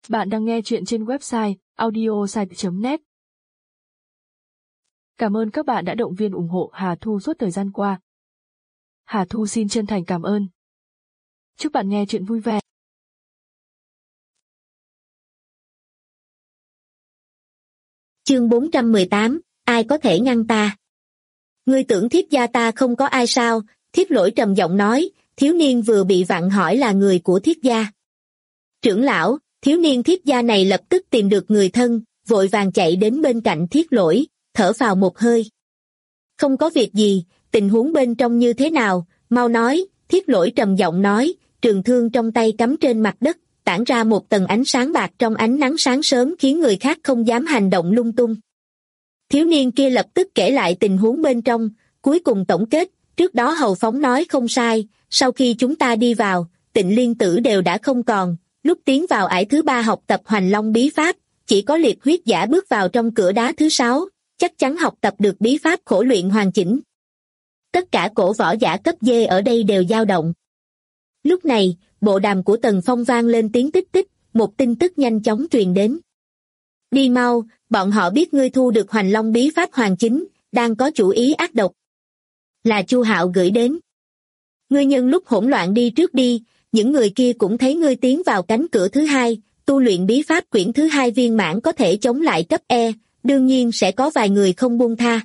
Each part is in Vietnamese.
Bạn đang nghe chuyện trên website audiosite.net. Cảm ơn các bạn đã động viên ủng hộ Hà Thu suốt thời gian qua. Hà Thu xin chân thành cảm ơn. Chúc bạn nghe chuyện vui vẻ. Chương 418, ai có thể ngăn ta? Ngươi tưởng Thiết gia ta không có ai sao? Thiết Lỗi trầm giọng nói, thiếu niên vừa bị vặn hỏi là người của Thiết gia. Trưởng lão, thiếu niên Thiết gia này lập tức tìm được người thân, vội vàng chạy đến bên cạnh Thiết Lỗi, thở phào một hơi. Không có việc gì, tình huống bên trong như thế nào, mau nói. Thiết Lỗi trầm giọng nói, trường thương trong tay cắm trên mặt đất, tản ra một tầng ánh sáng bạc trong ánh nắng sáng sớm khiến người khác không dám hành động lung tung. Thiếu niên kia lập tức kể lại tình huống bên trong, cuối cùng tổng kết, trước đó Hầu Phóng nói không sai, sau khi chúng ta đi vào, Tịnh Liên Tử đều đã không còn, lúc tiến vào ải thứ 3 học tập Hoành Long bí pháp, chỉ có Liệt Huyết Giả bước vào trong cửa đá thứ 6, chắc chắn học tập được bí pháp khổ luyện hoàn chỉnh. Tất cả cổ võ giả cấp D ở đây đều dao động. Lúc này, bộ đàm của Tần Phong vang lên tiếng tích tích, một tin tức nhanh chóng truyền đến. Đi mau, bọn họ biết ngươi thu được Hoành Long bí pháp hoàn chính, đang có chủ ý ác độc. Là Chu Hạo gửi đến. Ngươi nhân lúc hỗn loạn đi trước đi, những người kia cũng thấy ngươi tiến vào cánh cửa thứ 2, tu luyện bí pháp quyển thứ 2 viên mãn có thể chống lại cấp E, đương nhiên sẽ có vài người không buông tha.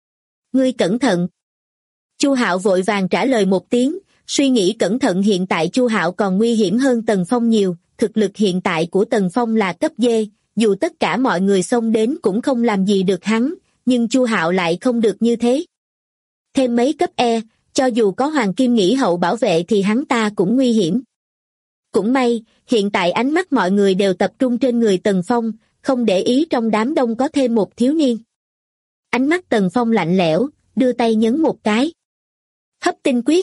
Ngươi cẩn thận. Chu Hạo vội vàng trả lời một tiếng, suy nghĩ cẩn thận. Hiện tại Chu Hạo còn nguy hiểm hơn Tần Phong nhiều, thực lực hiện tại của Tần Phong là cấp D, dù tất cả mọi người xông đến cũng không làm gì được hắn, nhưng Chu Hạo lại không được như thế. Thêm mấy cấp E, cho dù có Hoàng Kim Nghĩ Hậu bảo vệ thì hắn ta cũng nguy hiểm. Cũng may, hiện tại ánh mắt mọi người đều tập trung trên người Tần Phong, không để ý trong đám đông có thêm một thiếu niên. Ánh mắt Tần Phong lạnh lẽo, đưa tay nhấn một cái. Hấp tinh quyết.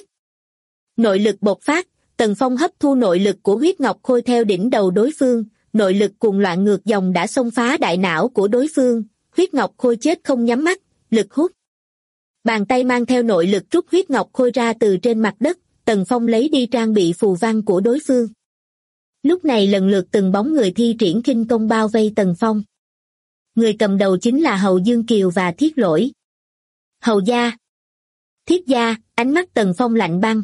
Nội lực bộc phát, Tần Phong hấp thu nội lực của huyết ngọc khôi theo đỉnh đầu đối phương, nội lực cuồng loạn ngược dòng đã xông phá đại não của đối phương, huyết ngọc khôi chết không nhắm mắt, lực hút. Bàn tay mang theo nội lực rút huyết ngọc khôi ra từ trên mặt đất, Tần Phong lấy đi trang bị phù văn của đối phương. Lúc này lần lượt từng bóng người thi triển khinh công bao vây Tần Phong. Người cầm đầu chính là Hầu Dương Kiều và Thiết Lỗi. Hầu gia, Thiết gia, ánh mắt Tần Phong lạnh băng.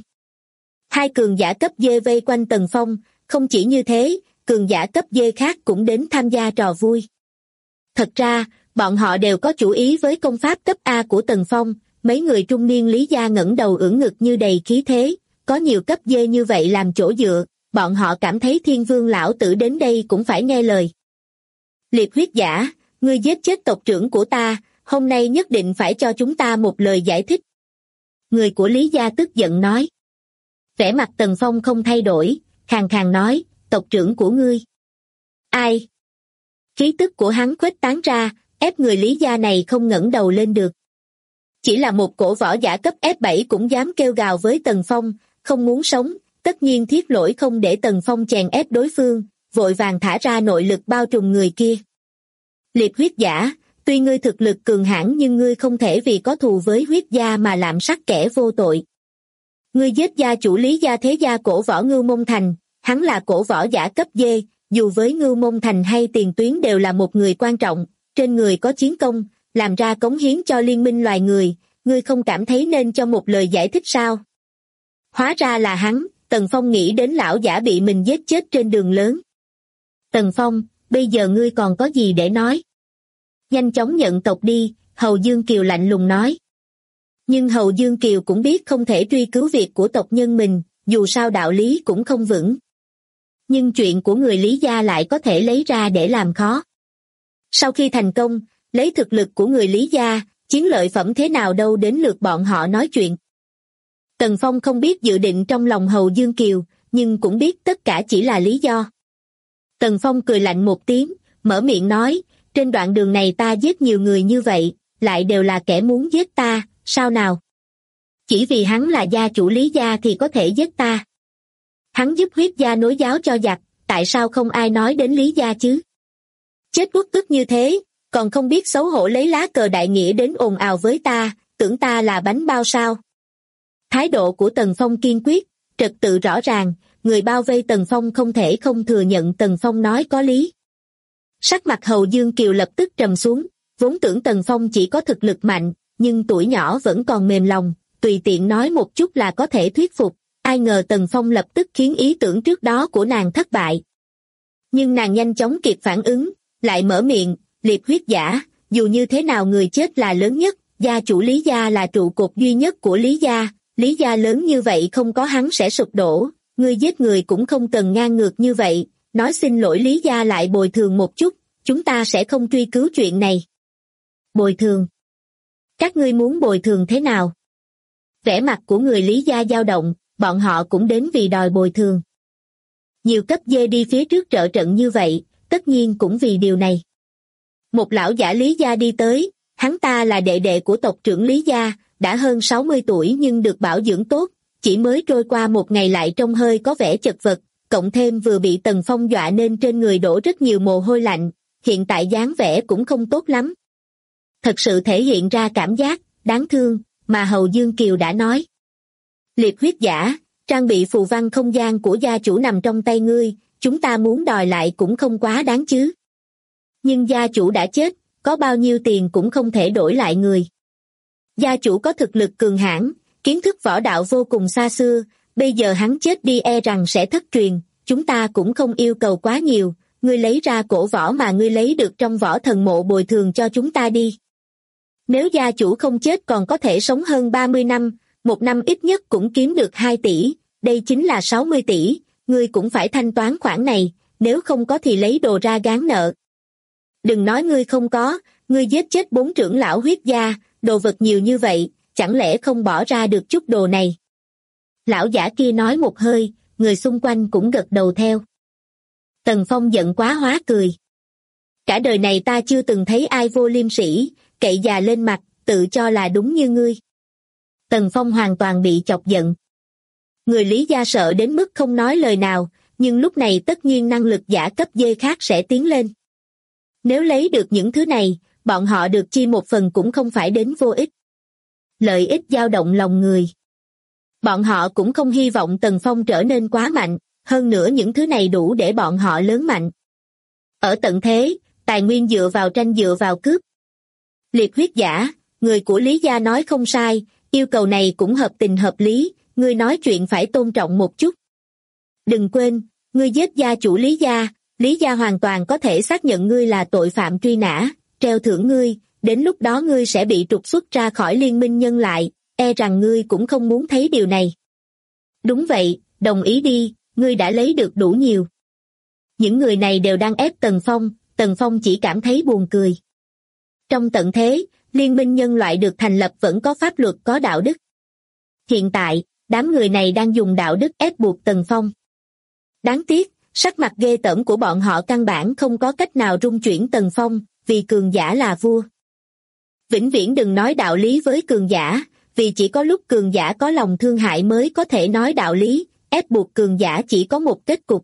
Hai cường giả cấp D vây quanh Tần Phong, không chỉ như thế, cường giả cấp D khác cũng đến tham gia trò vui. Thật ra, bọn họ đều có chủ ý với công pháp cấp A của Tần Phong, mấy người trung niên Lý gia ngẩng đầu ưỡn ngực như đầy khí thế, có nhiều cấp D như vậy làm chỗ dựa, bọn họ cảm thấy Thiên Vương lão tử đến đây cũng phải nghe lời. Liệt Huyết Giả, ngươi giết chết tộc trưởng của ta, hôm nay nhất định phải cho chúng ta một lời giải thích. Người của Lý gia tức giận nói. Vẻ mặt Tần Phong không thay đổi, khàn khàn nói, tộc trưởng của ngươi. Ai? Khí tức của hắn khuếch tán ra, ép người Lý gia này không ngẩng đầu lên được. Chỉ là một cổ võ giả cấp F7 cũng dám kêu gào với Tần Phong, không muốn sống, tất nhiên Thiết Lỗi không để Tần Phong chèn ép đối phương, vội vàng thả ra nội lực bao trùm người kia. Liệt Huyết Giả, tuy ngươi thực lực cường hãn nhưng ngươi không thể vì có thù với Huyết gia mà lạm sát kẻ vô tội. Ngươi giết gia chủ Lý gia thế gia cổ võ Ngưu Mông Thành, hắn là cổ võ giả cấp D, dù với Ngưu Mông Thành hay Tiền Tuyến đều là một người quan trọng, trên người có chiến công, làm ra cống hiến cho liên minh loài người, ngươi không cảm thấy nên cho một lời giải thích sao? Hóa ra là hắn, Tần Phong nghĩ đến lão giả bị mình giết chết trên đường lớn. Tần Phong, bây giờ ngươi còn có gì để nói? Nhanh chóng nhận tộc đi, Hầu Dương Kiều lạnh lùng nói. Nhưng Hầu Dương Kiều cũng biết không thể truy cứu việc của tộc nhân mình, dù sao đạo lý cũng không vững. Nhưng chuyện của người Lý gia lại có thể lấy ra để làm khó. Sau khi thành công, lấy thực lực của người Lý gia, chiến lợi phẩm thế nào đâu đến lượt bọn họ nói chuyện. Tần Phong không biết dự định trong lòng Hầu Dương Kiều, nhưng cũng biết tất cả chỉ là lý do. Tần Phong cười lạnh một tiếng, mở miệng nói, trên đoạn đường này ta giết nhiều người như vậy, lại đều là kẻ muốn giết ta, sao nào? Chỉ vì hắn là gia chủ Lý gia thì có thể giết ta. Hắn giúp Huyết gia nối giáo cho giặc, tại sao không ai nói đến Lý gia chứ? Chết uất ức như thế, còn không biết xấu hổ lấy lá cờ đại nghĩa đến ồn ào với ta, tưởng ta là bánh bao sao? Thái độ của Tần Phong kiên quyết, trật tự rõ ràng, người bao vây Tần Phong không thể không thừa nhận Tần Phong nói có lý. Sắc mặt Hầu Dương Kiều lập tức trầm xuống, vốn tưởng Tần Phong chỉ có thực lực mạnh, nhưng tuổi nhỏ vẫn còn mềm lòng, tùy tiện nói một chút là có thể thuyết phục, ai ngờ Tần Phong lập tức khiến ý tưởng trước đó của nàng thất bại. Nhưng nàng nhanh chóng kịp phản ứng, lại mở miệng, liệt huyết giả, dù như thế nào người chết là lớn nhất, gia chủ Lý gia là trụ cột duy nhất của Lý gia lớn như vậy không có hắn sẽ sụp đổ, ngươi giết người cũng không cần ngang ngược như vậy, nói xin lỗi Lý gia lại bồi thường một chút, chúng ta sẽ không truy cứu chuyện này. Bồi thường? Các ngươi muốn bồi thường thế nào? Vẻ mặt của người Lý gia dao động, bọn họ cũng đến vì đòi bồi thường. Nhiều cấp dê đi phía trước trợ trận như vậy, tất nhiên cũng vì điều này. Một lão giả Lý gia đi tới, hắn ta là đệ đệ của tộc trưởng Lý gia, đã hơn 60 tuổi nhưng được bảo dưỡng tốt, chỉ mới trôi qua một ngày lại trông hơi có vẻ chật vật, cộng thêm vừa bị Tần Phong dọa nên trên người đổ rất nhiều mồ hôi lạnh, hiện tại dáng vẻ cũng không tốt lắm. Thật sự thể hiện ra cảm giác đáng thương mà Hầu Dương Kiều đã nói. Liệt huyết giả, trang bị phù văn không gian của gia chủ nằm trong tay ngươi, chúng ta muốn đòi lại cũng không quá đáng chứ. Nhưng gia chủ đã chết, có bao nhiêu tiền cũng không thể đổi lại người. Gia chủ có thực lực cường hãn, kiến thức võ đạo vô cùng xa xưa, bây giờ hắn chết đi e rằng sẽ thất truyền, chúng ta cũng không yêu cầu quá nhiều, ngươi lấy ra cổ võ mà ngươi lấy được trong võ thần mộ bồi thường cho chúng ta đi. Nếu gia chủ không chết còn có thể sống hơn 30 năm, một năm ít nhất cũng kiếm được 2 tỷ, đây chính là 60 tỷ, ngươi cũng phải thanh toán khoản này, nếu không có thì lấy đồ ra gán nợ. Đừng nói ngươi không có, ngươi giết chết 4 trưởng lão huyết gia, đồ vật nhiều như vậy, chẳng lẽ không bỏ ra được chút đồ này? Lão giả kia nói một hơi, người xung quanh cũng gật đầu theo. Tần Phong giận quá hóa cười. Cả đời này ta chưa từng thấy ai vô liêm sỉ, cậy già lên mặt, tự cho là đúng như ngươi. Tần Phong hoàn toàn bị chọc giận. Người Lý gia sợ đến mức không nói lời nào, nhưng lúc này tất nhiên năng lực giả cấp dê khác sẽ tiến lên. Nếu lấy được những thứ này, bọn họ được chi một phần cũng không phải đến vô ích. Lợi ích dao động lòng người. Bọn họ cũng không hy vọng Tần Phong trở nên quá mạnh, hơn nữa những thứ này đủ để bọn họ lớn mạnh. Ở tận thế, tài nguyên dựa vào tranh dựa vào cướp. Liệt huyết giả, người của Lý gia nói không sai, yêu cầu này cũng hợp tình hợp lý, ngươi nói chuyện phải tôn trọng một chút. Đừng quên, ngươi giết gia chủ Lý gia hoàn toàn có thể xác nhận ngươi là tội phạm truy nã, treo thưởng ngươi, đến lúc đó ngươi sẽ bị trục xuất ra khỏi liên minh nhân loại, e rằng ngươi cũng không muốn thấy điều này. Đúng vậy, đồng ý đi, ngươi đã lấy được đủ nhiều. Những người này đều đang ép Tần Phong chỉ cảm thấy buồn cười. Trong tận thế, liên minh nhân loại được thành lập vẫn có pháp luật có đạo đức. Hiện tại, đám người này đang dùng đạo đức ép buộc Tần Phong. Đáng tiếc, sắc mặt ghê tởm của bọn họ căn bản không có cách nào rung chuyển Tần Phong, vì cường giả là vua. Vĩnh viễn đừng nói đạo lý với cường giả, vì chỉ có lúc cường giả có lòng thương hại mới có thể nói đạo lý, ép buộc cường giả chỉ có một kết cục.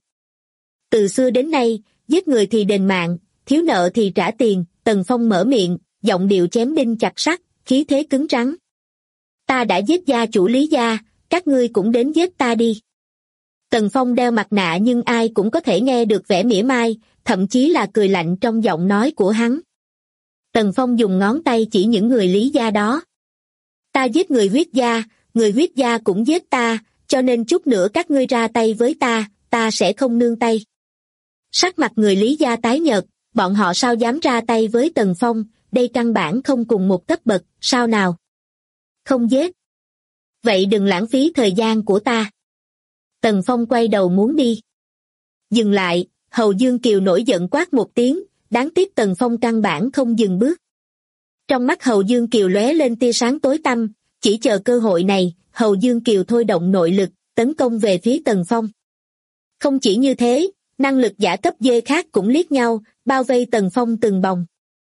Từ xưa đến nay, giết người thì đền mạng, thiếu nợ thì trả tiền, Tần Phong mở miệng, giọng điệu chém đinh chặt sắt, khí thế cứng rắn. Ta đã giết gia chủ Lý gia, các ngươi cũng đến giết ta đi. Tần Phong đeo mặt nạ nhưng ai cũng có thể nghe được vẻ mỉa mai, thậm chí là cười lạnh trong giọng nói của hắn. Tần Phong dùng ngón tay chỉ những người Lý gia đó. Ta giết người huyết gia cũng giết ta, cho nên chút nữa các ngươi ra tay với ta sẽ không nương tay. Sắc mặt người Lý gia tái nhợt, bọn họ sao dám ra tay với Tần Phong, đây căn bản không cùng một cấp bậc, sao nào? Không giết. Vậy đừng lãng phí thời gian của ta. Tần Phong quay đầu muốn đi. Dừng lại, Hầu Dương Kiều nổi giận quát một tiếng, đáng tiếc Tần Phong căn bản không dừng bước. Trong mắt Hầu Dương Kiều lóe lên tia sáng tối tăm, chỉ chờ cơ hội này, Hầu Dương Kiều thôi động nội lực, tấn công về phía Tần Phong. Không chỉ như thế, năng lực giả cấp dê khác cũng liếc nhau, bao vây Tần Phong từng vòng.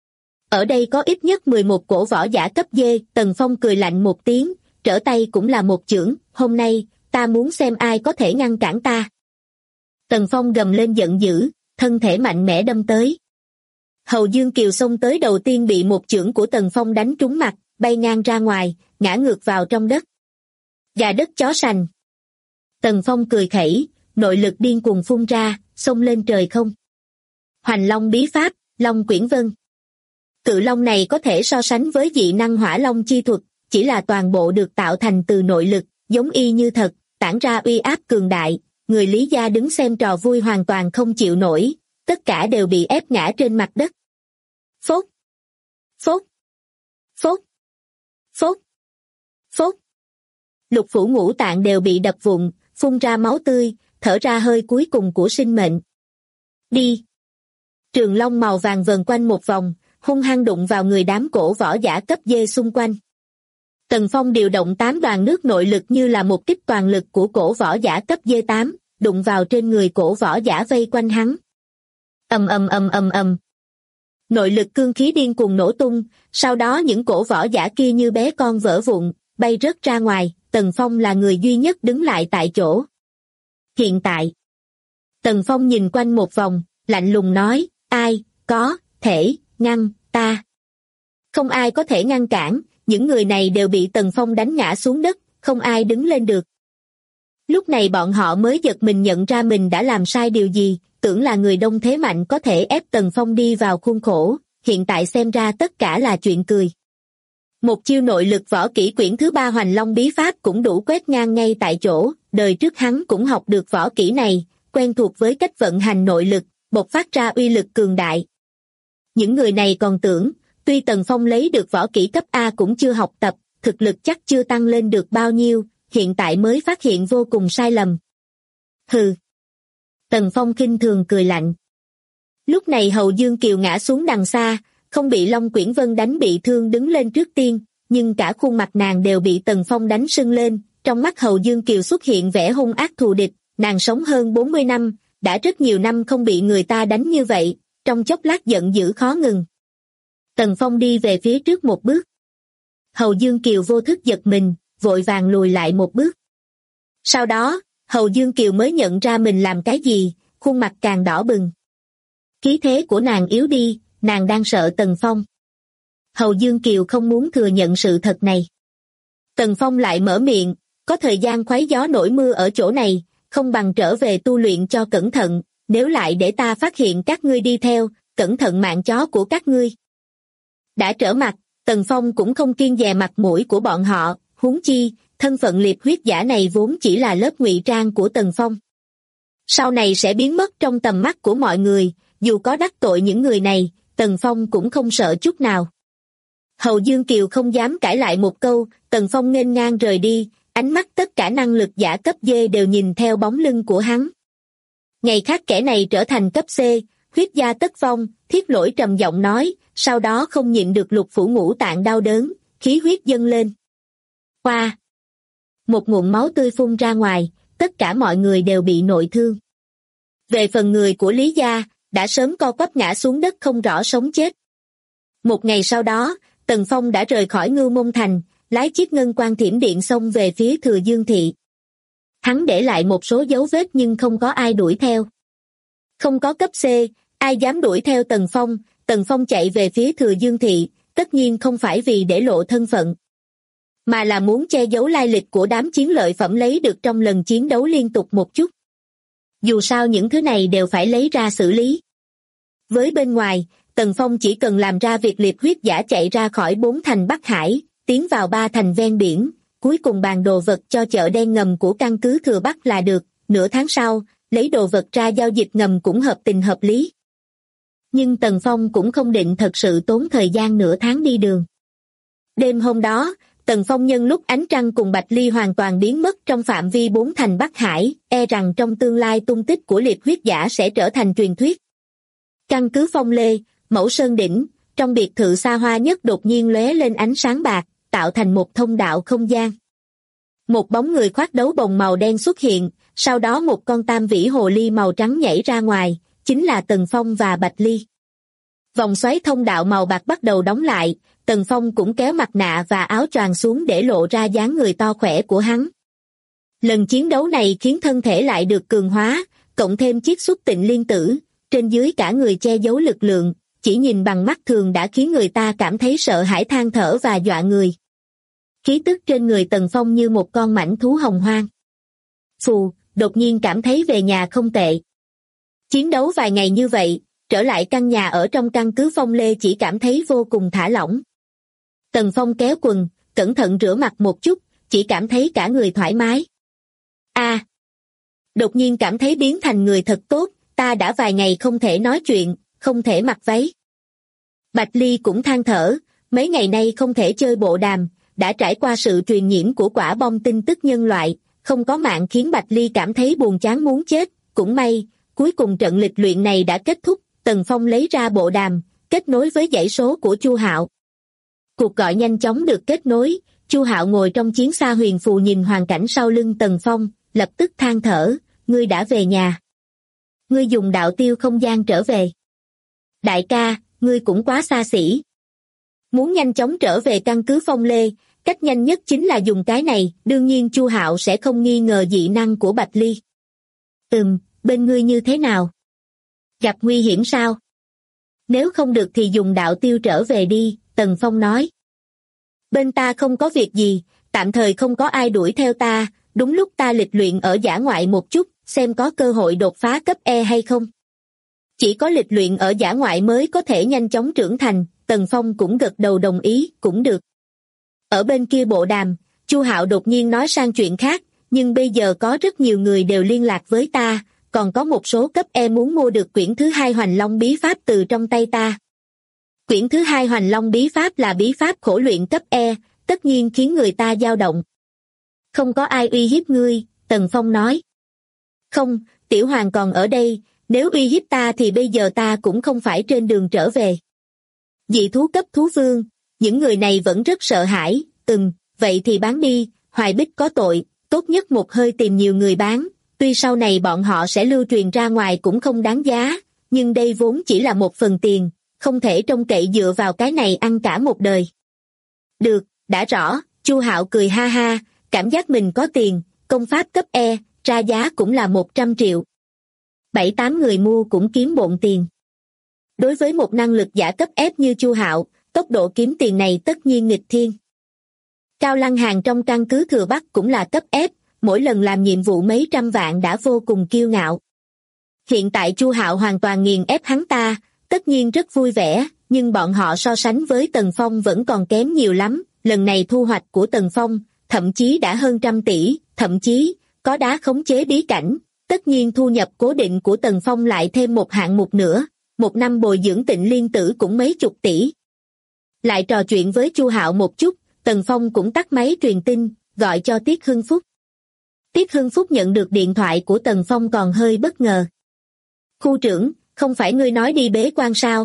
Ở đây có ít nhất 11 cổ võ giả cấp dê, Tần Phong cười lạnh một tiếng, trở tay cũng là một chưởng, hôm nay, ta muốn xem ai có thể ngăn cản ta. Tần Phong gầm lên giận dữ, thân thể mạnh mẽ đâm tới. Hầu Dương Kiều xông tới đầu tiên bị một chưởng của Tần Phong đánh trúng mặt, bay ngang ra ngoài, ngã ngược vào trong đất. Gà đất chó sành. Tần Phong cười khẩy, nội lực điên cuồng phun ra, xông lên trời không. Hoành Long bí pháp, Long Quyển Vân. Cự long này có thể so sánh với dị năng Hỏa Long chi thuật, chỉ là toàn bộ được tạo thành từ nội lực, giống y như thật, tản ra uy áp cường đại, người Lý gia đứng xem trò vui hoàn toàn không chịu nổi, tất cả đều bị ép ngã trên mặt đất. Phốt, phốt, phốt, phốt, phốt. Lục phủ ngũ tạng đều bị đập vụn, phun ra máu tươi, thở ra hơi cuối cùng của sinh mệnh. Đi! Trường long màu vàng vần quanh một vòng, hung hăng đụng vào người đám cổ võ giả cấp D xung quanh. Tần Phong điều động 8 đoàn nước nội lực như là một kích toàn lực của cổ võ giả cấp D8, đụng vào trên người cổ võ giả vây quanh hắn. Ầm ầm ầm ầm ầm. Nội lực cương khí điên cuồng nổ tung, sau đó những cổ võ giả kia như bé con vỡ vụn, bay rớt ra ngoài, Tần Phong là người duy nhất đứng lại tại chỗ. Hiện tại, Tần Phong nhìn quanh một vòng, lạnh lùng nói, ai có thể ngăn ta? Không ai có thể ngăn cản, những người này đều bị Tần Phong đánh ngã xuống đất, không ai đứng lên được. Lúc này bọn họ mới giật mình nhận ra mình đã làm sai điều gì, tưởng là người đông thế mạnh có thể ép Tần Phong đi vào khuôn khổ, hiện tại xem ra tất cả là chuyện cười. Một chiêu nội lực võ kỹ quyển thứ 3 Hoành Long bí pháp cũng đủ quét ngang ngay tại chỗ, đời trước hắn cũng học được võ kỹ này, quen thuộc với cách vận hành nội lực, bộc phát ra uy lực cường đại. Những người này còn tưởng, tuy Tần Phong lấy được võ kỹ cấp A cũng chưa học tập, thực lực chắc chưa tăng lên được bao nhiêu, hiện tại mới phát hiện vô cùng sai lầm. Hừ. Tần Phong khinh thường cười lạnh. Lúc này Hầu Dương Kiều ngã xuống đằng xa, không bị Long Quyển Vân đánh bị thương đứng lên trước tiên, nhưng cả khuôn mặt nàng đều bị Tần Phong đánh sưng lên, trong mắt Hầu Dương Kiều xuất hiện vẻ hung ác thù địch, nàng sống hơn 40 năm, đã rất nhiều năm không bị người ta đánh như vậy, trong chốc lát giận dữ khó ngừng. Tần Phong đi về phía trước một bước. Hầu Dương Kiều vô thức giật mình, vội vàng lùi lại một bước. Sau đó, Hầu Dương Kiều mới nhận ra mình làm cái gì, khuôn mặt càng đỏ bừng. Khí thế của nàng yếu đi, nàng đang sợ Tần Phong. Hầu Dương Kiều không muốn thừa nhận sự thật này. Tần Phong lại mở miệng, có thời gian khoáy gió nổi mưa ở chỗ này, không bằng trở về tu luyện cho cẩn thận, nếu lại để ta phát hiện các ngươi đi theo, cẩn thận mạng chó của các ngươi. Đã trở mặt, Tần Phong cũng không kiêng dè mặt mũi của bọn họ, huống chi, thân phận liệp huyết giả này vốn chỉ là lớp ngụy trang của Tần Phong. Sau này sẽ biến mất trong tầm mắt của mọi người, dù có đắc tội những người này, Tần Phong cũng không sợ chút nào. Hầu Dương Kiều không dám cãi lại một câu, Tần Phong nghênh ngang rời đi, ánh mắt tất cả năng lực giả cấp D đều nhìn theo bóng lưng của hắn. Ngày khác kẻ này trở thành cấp C, huyết gia tất vong, Thiết Lỗi trầm giọng nói, sau đó không nhịn được lục phủ ngũ tạng đau đớn, khí huyết dâng lên. Qua! Một nguồn máu tươi phun ra ngoài, tất cả mọi người đều bị nội thương. Về phần người của Lý gia, đã sớm co quắp ngã xuống đất không rõ sống chết. Một ngày sau đó, Tần Phong đã rời khỏi Ngưu Môn Thành, lái chiếc ngân quan thiểm điện xông về phía Thừa Dương Thị. Hắn để lại một số dấu vết nhưng không có ai đuổi theo. Không có cấp C, ai dám đuổi theo Tần Phong chạy về phía Thừa Dương Thị, tất nhiên không phải vì để lộ thân phận, mà là muốn che giấu lai lịch của đám chiến lợi phẩm lấy được trong lần chiến đấu liên tục một chút. Dù sao những thứ này đều phải lấy ra xử lý. Với bên ngoài, Tần Phong chỉ cần làm ra việc liệp huyết giả chạy ra khỏi 4 thành Bắc Hải, tiến vào 3 thành ven biển, cuối cùng bàn đồ vật cho chợ đen ngầm của căn cứ Thừa Bắc là được, nửa tháng sau, lấy đồ vật ra giao dịch ngầm cũng hợp tình hợp lý. Nhưng Tần Phong cũng không định thật sự tốn thời gian nửa tháng đi đường. Đêm hôm đó, Tần Phong nhân lúc ánh trăng cùng Bạch Ly hoàn toàn biến mất trong phạm vi 4 thành Bắc Hải, e rằng trong tương lai tung tích của liệp huyết giả sẽ trở thành truyền thuyết. Căn cứ Phong Lê, Mẫu Sơn Đỉnh, trong biệt thự xa hoa nhất đột nhiên lóe lên ánh sáng bạc, tạo thành một thông đạo không gian. Một bóng người khoác đấu bồng màu đen xuất hiện, sau đó một con tam vĩ hồ ly màu trắng nhảy ra ngoài, chính là Tần Phong và Bạch Ly. Vòng xoáy thông đạo màu bạc bắt đầu đóng lại, Tần Phong cũng kéo mặt nạ và áo choàng xuống để lộ ra dáng người to khỏe của hắn. Lần chiến đấu này khiến thân thể lại được cường hóa, cộng thêm chiết xuất tịnh liên tử, trên dưới cả người che giấu lực lượng, chỉ nhìn bằng mắt thường đã khiến người ta cảm thấy sợ hãi than thở và dọa người. Khí tức trên người Tần Phong như một con mãnh thú hồng hoang. Phù, đột nhiên cảm thấy về nhà không tệ. Chiến đấu vài ngày như vậy, trở lại căn nhà ở trong căn cứ Phong Lê chỉ cảm thấy vô cùng thả lỏng. Tần Phong kéo quần, cẩn thận rửa mặt một chút, chỉ cảm thấy cả người thoải mái. Đột nhiên cảm thấy biến thành người thật tốt, ta đã vài ngày không thể nói chuyện, không thể mặc váy. Bạch Ly cũng than thở, mấy ngày nay không thể chơi bộ đàm, đã trải qua sự truyền nhiễm của quả bom tin tức nhân loại, không có mạng khiến Bạch Ly cảm thấy buồn chán muốn chết, cũng may, cuối cùng trận lịch luyện này đã kết thúc, Tần Phong lấy ra bộ đàm, kết nối với dãy số của Chu Hạo. Cuộc gọi nhanh chóng được kết nối, Chu Hạo ngồi trong chiến xa huyền phù nhìn hoàn cảnh sau lưng Tần Phong, lập tức than thở, ngươi đã về nhà. Ngươi dùng đạo tiêu không gian trở về. Đại ca, ngươi cũng quá xa xỉ. Muốn nhanh chóng trở về căn cứ Phong Lê, cách nhanh nhất chính là dùng cái này, đương nhiên Chu Hạo sẽ không nghi ngờ dị năng của Bạch Ly. Bên ngươi như thế nào? Gặp nguy hiểm sao? Nếu không được thì dùng đạo tiêu trở về đi, Tần Phong nói. Bên ta không có việc gì, tạm thời không có ai đuổi theo ta, đúng lúc ta lịch luyện ở dã ngoại một chút, xem có cơ hội đột phá cấp E hay không. Chỉ có lịch luyện ở dã ngoại mới có thể nhanh chóng trưởng thành, Tần Phong cũng gật đầu đồng ý, cũng được. Ở bên kia bộ đàm, Chu Hạo đột nhiên nói sang chuyện khác, nhưng bây giờ có rất nhiều người đều liên lạc với ta, còn có một số cấp E muốn mua được quyển thứ 2 Hoành Long Bí Pháp từ trong tay ta. Quyển thứ 2 Hoành Long Bí Pháp là bí pháp khổ luyện cấp E, tất nhiên khiến người ta dao động. Không có ai uy hiếp ngươi, Tần Phong nói. Không, Tiểu Hoàng còn ở đây, nếu uy hiếp ta thì bây giờ ta cũng không phải trên đường trở về. Dị thú cấp thú vương, những người này vẫn rất sợ hãi, vậy thì bán đi, Hoài Bích có tội, tốt nhất một hơi tìm nhiều người bán, tuy sau này bọn họ sẽ lưu truyền ra ngoài cũng không đáng giá, nhưng đây vốn chỉ là một phần tiền, không thể trông cậy dựa vào cái này ăn cả một đời. Được, đã rõ, Chu Hạo cười ha ha, cảm giác mình có tiền, công pháp cấp E, ra giá cũng là 100 triệu. 7-8 người mua cũng kiếm bộn tiền. Đối với một năng lực giả cấp F như Chu Hạo, tốc độ kiếm tiền này tất nhiên nghịch thiên. Cao Lăng Hàn trong căn cứ Thừa Bắc cũng là cấp F, mỗi lần làm nhiệm vụ mấy trăm vạn đã vô cùng kiêu ngạo. Hiện tại Chu Hạo hoàn toàn nghiền ép hắn ta, tất nhiên rất vui vẻ, nhưng bọn họ so sánh với Tần Phong vẫn còn kém nhiều lắm, lần này thu hoạch của Tần Phong, thậm chí đã hơn 100 tỷ, thậm chí, có đá khống chế bí cảnh, tất nhiên thu nhập cố định của Tần Phong lại thêm một hạng mục nữa, một năm bồi dưỡng Tịnh Liên Tử cũng mấy chục tỷ. Lại trò chuyện với Chu Hạo một chút, Tần Phong cũng tắt máy truyền tin, gọi cho Tiết Hưng Phúc. Tiết Hưng Phúc nhận được điện thoại của Tần Phong còn hơi bất ngờ. Khu trưởng, không phải ngươi nói đi bế quan sao?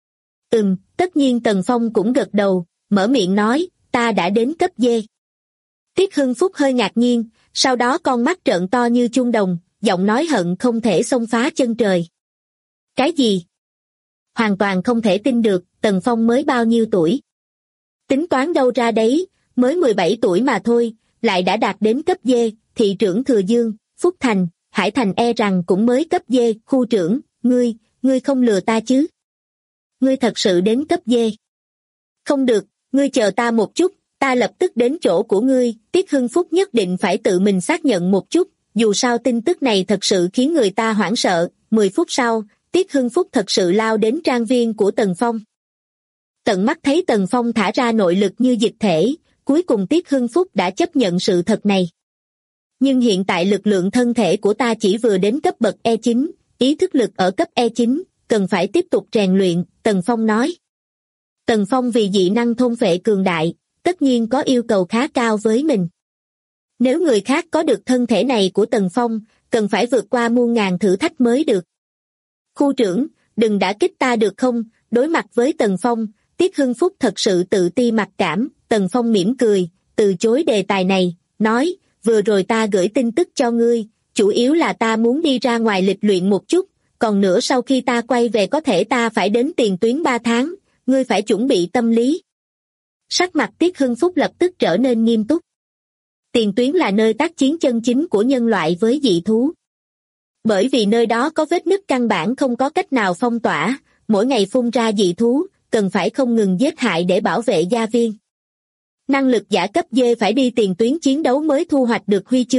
Tất nhiên Tần Phong cũng gật đầu, mở miệng nói, ta đã đến cấp D. Tiết Hưng Phúc hơi ngạc nhiên, sau đó con mắt trợn to như chuông đồng, giọng nói hận không thể xông phá chân trời. Cái gì? Hoàn toàn không thể tin được, Tần Phong mới bao nhiêu tuổi? Tính toán đâu ra đấy, mới 17 tuổi mà thôi, lại đã đạt đến cấp D, thị trưởng Thừa Dương, Phúc Thành, Hải Thành e rằng cũng mới cấp D, khu trưởng, ngươi không lừa ta chứ? Ngươi thật sự đến cấp D. Không được, ngươi chờ ta một chút, ta lập tức đến chỗ của ngươi, Tiết Hưng Phúc nhất định phải tự mình xác nhận một chút, dù sao tin tức này thật sự khiến người ta hoảng sợ. 10 phút sau, Tiết Hưng Phúc thật sự lao đến trang viên của Tần Phong. Tận mắt thấy Tần Phong thả ra nội lực như dịch thể, cuối cùng Tiết Hưng Phúc đã chấp nhận sự thật này. Nhưng hiện tại lực lượng thân thể của ta chỉ vừa đến cấp bậc E9, ý thức lực ở cấp E9, cần phải tiếp tục rèn luyện, Tần Phong nói. Tần Phong vì dị năng thôn phệ cường đại, tất nhiên có yêu cầu khá cao với mình. Nếu người khác có được thân thể này của Tần Phong, cần phải vượt qua muôn ngàn thử thách mới được. Khu trưởng, đừng đả kích ta được không? Đối mặt với Tần Phong, Tiết Hưng Phúc thật sự tự ti mặc cảm, Tần Phong mỉm cười, từ chối đề tài này, nói, vừa rồi ta gửi tin tức cho ngươi, chủ yếu là ta muốn đi ra ngoài lịch luyện một chút, còn nữa sau khi ta quay về có thể ta phải đến tiền tuyến 3 tháng, ngươi phải chuẩn bị tâm lý. Sắc mặt Tiết Hưng Phúc lập tức trở nên nghiêm túc. Tiền tuyến là nơi tác chiến chân chính của nhân loại với dị thú. Bởi vì nơi đó có vết nứt căn bản không có cách nào phong tỏa, mỗi ngày phun ra dị thú, cần phải không ngừng giết hại để bảo vệ gia viên. Năng lực giả cấp D phải đi tiền tuyến chiến đấu mới thu hoạch được huy chương,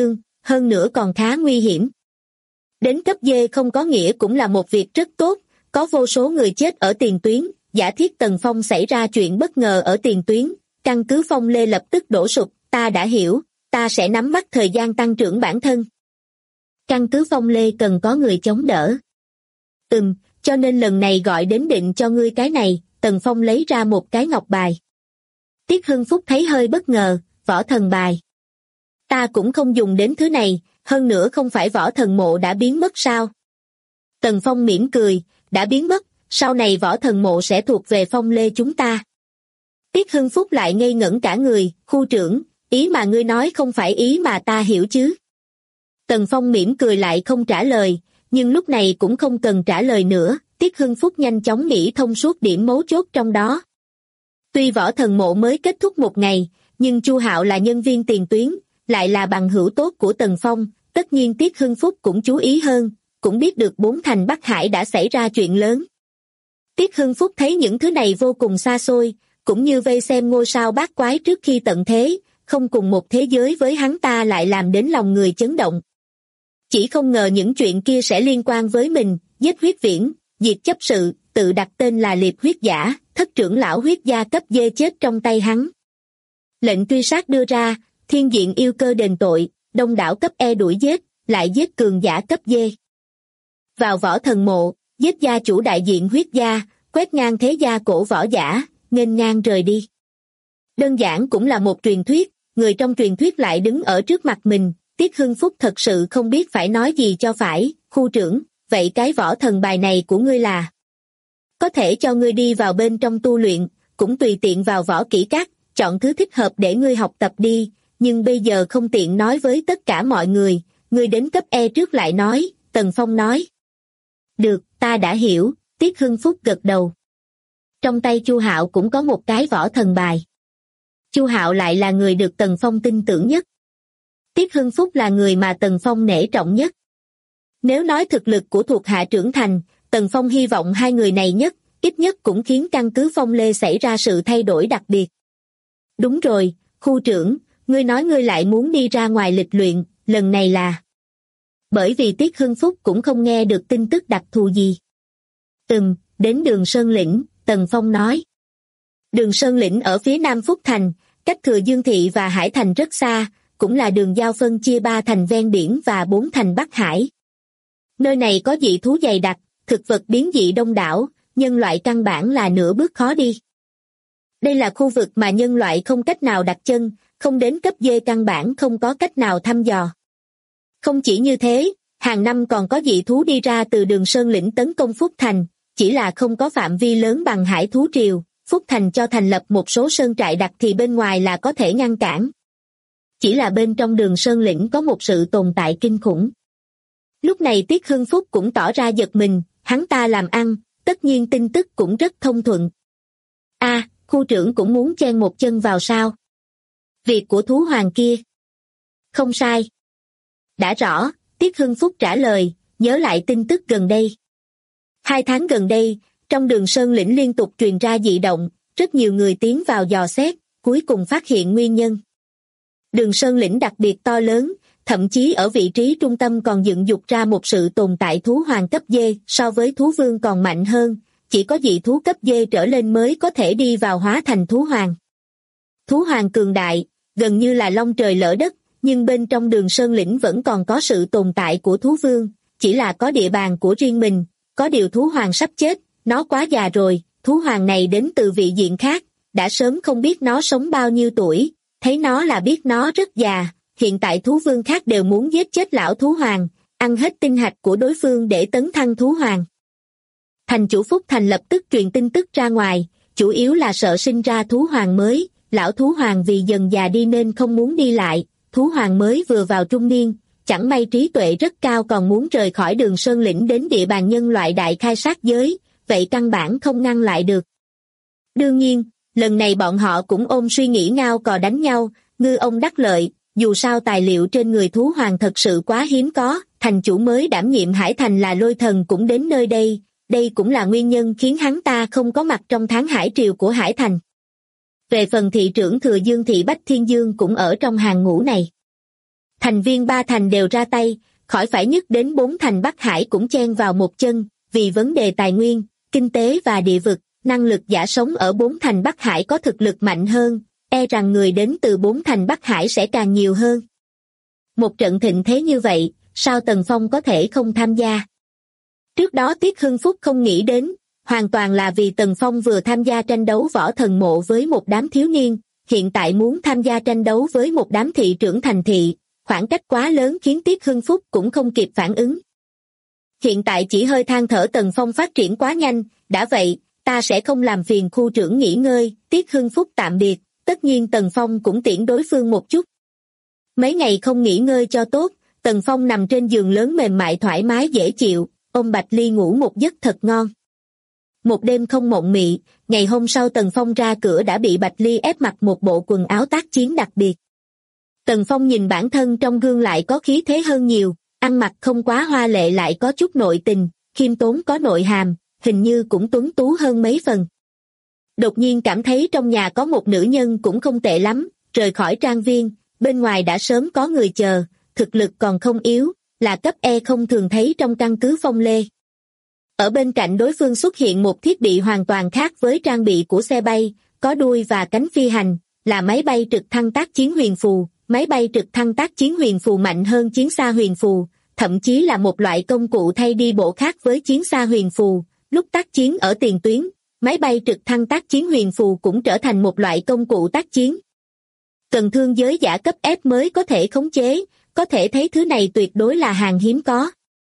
hơn nữa còn khá nguy hiểm. Đến cấp D không có nghĩa cũng là một việc rất tốt, có vô số người chết ở tiền tuyến, giả thiết Tần Phong xảy ra chuyện bất ngờ ở tiền tuyến, căn cứ Phong Lê lập tức đổ sụp, ta đã hiểu, ta sẽ nắm bắt thời gian tăng trưởng bản thân. Căn cứ Phong Lê cần có người chống đỡ. Cho nên lần này gọi đến định cho ngươi cái này, Tần Phong lấy ra một cái ngọc bài. Tiết Hưng Phúc thấy hơi bất ngờ, võ thần bài. Ta cũng không dùng đến thứ này, hơn nữa không phải võ thần mộ đã biến mất sao? Tần Phong mỉm cười, đã biến mất, sau này võ thần mộ sẽ thuộc về Phong Lê chúng ta. Tiết Hưng Phúc lại ngây ngẩn cả người, khu trưởng, ý mà ngươi nói không phải ý mà ta hiểu chứ. Tần Phong mỉm cười lại không trả lời, nhưng lúc này cũng không cần trả lời nữa, Tiết Hưng Phúc nhanh chóng nghĩ thông suốt điểm mấu chốt trong đó. Tuy võ thần mộ mới kết thúc một ngày, nhưng Chu Hạo là nhân viên tiền tuyến, lại là bằng hữu tốt của Tần Phong, tất nhiên Tiết Hưng Phúc cũng chú ý hơn, cũng biết được bốn thành Bắc Hải đã xảy ra chuyện lớn. Tiết Hưng Phúc thấy những thứ này vô cùng xa xôi, cũng như vây xem ngôi sao bát quái trước khi tận thế, không cùng một thế giới với hắn ta lại làm đến lòng người chấn động. Chỉ không ngờ những chuyện kia sẽ liên quan với mình, giết huyết viễn, diệt chấp sự, tự đặt tên là liệp huyết giả, thất trưởng lão huyết gia cấp D chết trong tay hắn. Lệnh truy sát đưa ra, thiên diện yêu cơ đền tội, đông đảo cấp E đuổi giết, lại giết cường giả cấp D. Vào võ thần mộ, giết gia chủ đại diện huyết gia, quét ngang thế gia cổ võ giả, nghênh ngang rời đi. Đơn giản cũng là một truyền thuyết, người trong truyền thuyết lại đứng ở trước mặt mình, Tiết Hưng Phúc thật sự không biết phải nói gì cho phải, khu trưởng, vậy cái võ thần bài này của ngươi là? Có thể cho ngươi đi vào bên trong tu luyện, cũng tùy tiện vào võ kỹ các, chọn thứ thích hợp để ngươi học tập đi, nhưng bây giờ không tiện nói với tất cả mọi người, ngươi đến cấp E trước lại nói, Tần Phong nói. Được, ta đã hiểu, Tiết Hưng Phúc gật đầu. Trong tay Chu Hạo cũng có một cái võ thần bài. Chu Hạo lại là người được Tần Phong tin tưởng nhất. Tiết Hưng Phúc là người mà Tần Phong nể trọng nhất. Nếu nói thực lực của thuộc hạ trưởng thành, Tần Phong hy vọng hai người này nhất, ít nhất cũng khiến căn cứ Phong Lê xảy ra sự thay đổi đặc biệt. Đúng rồi, khu trưởng, ngươi nói ngươi lại muốn đi ra ngoài lịch luyện, lần này là... Bởi vì Tiết Hưng Phúc cũng không nghe được tin tức đặc thù gì. Đến Đường Sơn Lĩnh, Tần Phong nói. Đường Sơn Lĩnh ở phía nam Phúc Thành, cách Thừa Dương Thị và Hải Thành rất xa, cũng là đường giao phân chia 3 thành ven biển và 4 thành Bắc Hải. Nơi này có dị thú dày đặc, thực vật biến dị đông đảo, nhân loại căn bản là nửa bước khó đi. Đây là khu vực mà nhân loại không cách nào đặt chân, không đến cấp D căn bản không có cách nào thăm dò. Không chỉ như thế, hàng năm còn có dị thú đi ra từ Đường Sơn Lĩnh tấn công Phúc Thành, chỉ là không có phạm vi lớn bằng hải thú triều, Phúc Thành cho thành lập một số sơn trại đặc thì bên ngoài là có thể ngăn cản. Chỉ là bên trong Đường Sơn Lĩnh có một sự tồn tại kinh khủng. Lúc này Tiết Hưng Phúc cũng tỏ ra giật mình, hắn ta làm ăn, tất nhiên tin tức cũng rất thông thuận. Khu trưởng cũng muốn chen một chân vào sao? Việc của thú hoàng kia. Không sai. Đã rõ, Tiết Hưng Phúc trả lời, nhớ lại tin tức gần đây. 2 tháng gần đây, trong Đường Sơn Lĩnh liên tục truyền ra dị động, rất nhiều người tiến vào dò xét, cuối cùng phát hiện nguyên nhân. Đường Sơn Lĩnh đặc biệt to lớn, thậm chí ở vị trí trung tâm còn dựng dục ra một sự tồn tại thú hoàng cấp D, so với thú vương còn mạnh hơn, chỉ có dị thú cấp D trở lên mới có thể đi vào hóa thành thú hoàng. Thú hoàng cường đại, gần như là long trời lỡ đất, nhưng bên trong Đường Sơn Lĩnh vẫn còn có sự tồn tại của thú vương, chỉ là có địa bàn của riêng mình, có điều thú hoàng sắp chết, nó quá già rồi, thú hoàng này đến từ vị diện khác, đã sớm không biết nó sống bao nhiêu tuổi, thấy nó là biết nó rất già, hiện tại thú vương khác đều muốn giết chết lão thú hoàng, ăn hết tinh hạch của đối phương để tấn thăng thú hoàng. Thành chủ Phúc Thành lập tức truyền tin tức ra ngoài, chủ yếu là sợ sinh ra thú hoàng mới, lão thú hoàng vì dần già đi nên không muốn đi lại, thú hoàng mới vừa vào trung niên, chẳng may trí tuệ rất cao còn muốn rời khỏi Đường Sơn Lĩnh đến địa bàn nhân loại đại khai sát giới, vậy căn bản không ngăn lại được. Đương nhiên, lần này bọn họ cũng ôm suy nghĩ ngao cò đánh nhau, ngư ông đắc lợi, dù sao tài liệu trên người thú hoàng thật sự quá hiếm có, thành chủ mới đảm nhiệm Hải Thành là Lôi Thần cũng đến nơi đây, đây cũng là nguyên nhân khiến hắn ta không có mặt trong tháng hải triều của Hải Thành. Về phần thị trưởng Thừa Dương Thị Bách Thiên Dương cũng ở trong hàng ngũ này. Thành viên ba thành đều ra tay, khỏi phải nhắc đến bốn thành Bắc Hải cũng chen vào một chân, vì vấn đề tài nguyên, kinh tế và địa vực, năng lực giả sống ở bốn thành Bắc Hải có thực lực mạnh hơn, e rằng người đến từ bốn thành Bắc Hải sẽ càng nhiều hơn. Một trận thịnh thế như vậy, sao Tần Phong có thể không tham gia? Trước đó Tiết Hưng Phúc không nghĩ đến, hoàn toàn là vì Tần Phong vừa tham gia tranh đấu võ thần mộ với một đám thiếu niên, hiện tại muốn tham gia tranh đấu với một đám thị trưởng thành thị, khoảng cách quá lớn khiến Tiết Hưng Phúc cũng không kịp phản ứng. Hiện tại chỉ hơi than thở Tần Phong phát triển quá nhanh, đã vậy, ta sẽ không làm phiền khu trưởng nghỉ ngơi, Tiết Hưng Phúc tạm biệt, tất nhiên Tần Phong cũng tiễn đối phương một chút. Mấy ngày không nghỉ ngơi cho tốt, Tần Phong nằm trên giường lớn mềm mại thoải mái dễ chịu, ôm Bạch Ly ngủ một giấc thật ngon. Một đêm không mộng mị, ngày hôm sau Tần Phong ra cửa đã bị Bạch Ly ép mặc một bộ quần áo tác chiến đặc biệt. Tần Phong nhìn bản thân trong gương lại có khí thế hơn nhiều, ăn mặc không quá hoa lệ lại có chút nội tình, khiêm tốn có nội hàm, hình như cũng tuấn tú hơn mấy phần. Đột nhiên cảm thấy trong nhà có một nữ nhân cũng không tệ lắm, rời khỏi trang viên, bên ngoài đã sớm có người chờ, thực lực còn không yếu, là cấp E không thường thấy trong căn cứ Phong Lê. Ở bên cạnh đối phương xuất hiện một thiết bị hoàn toàn khác với trang bị của xe bay, có đuôi và cánh phi hành, là máy bay trực thăng tác chiến huyền phù. Máy bay trực thăng tác chiến huyền phù mạnh hơn chiến xa huyền phù, thậm chí là một loại công cụ thay đi bộ khác với chiến xa huyền phù. Lúc tác chiến ở tiền tuyến, máy bay trực thăng tác chiến huyền phù cũng trở thành một loại công cụ tác chiến. Cần thương giới giả cấp F mới có thể khống chế, có thể thấy thứ này tuyệt đối là hàng hiếm có.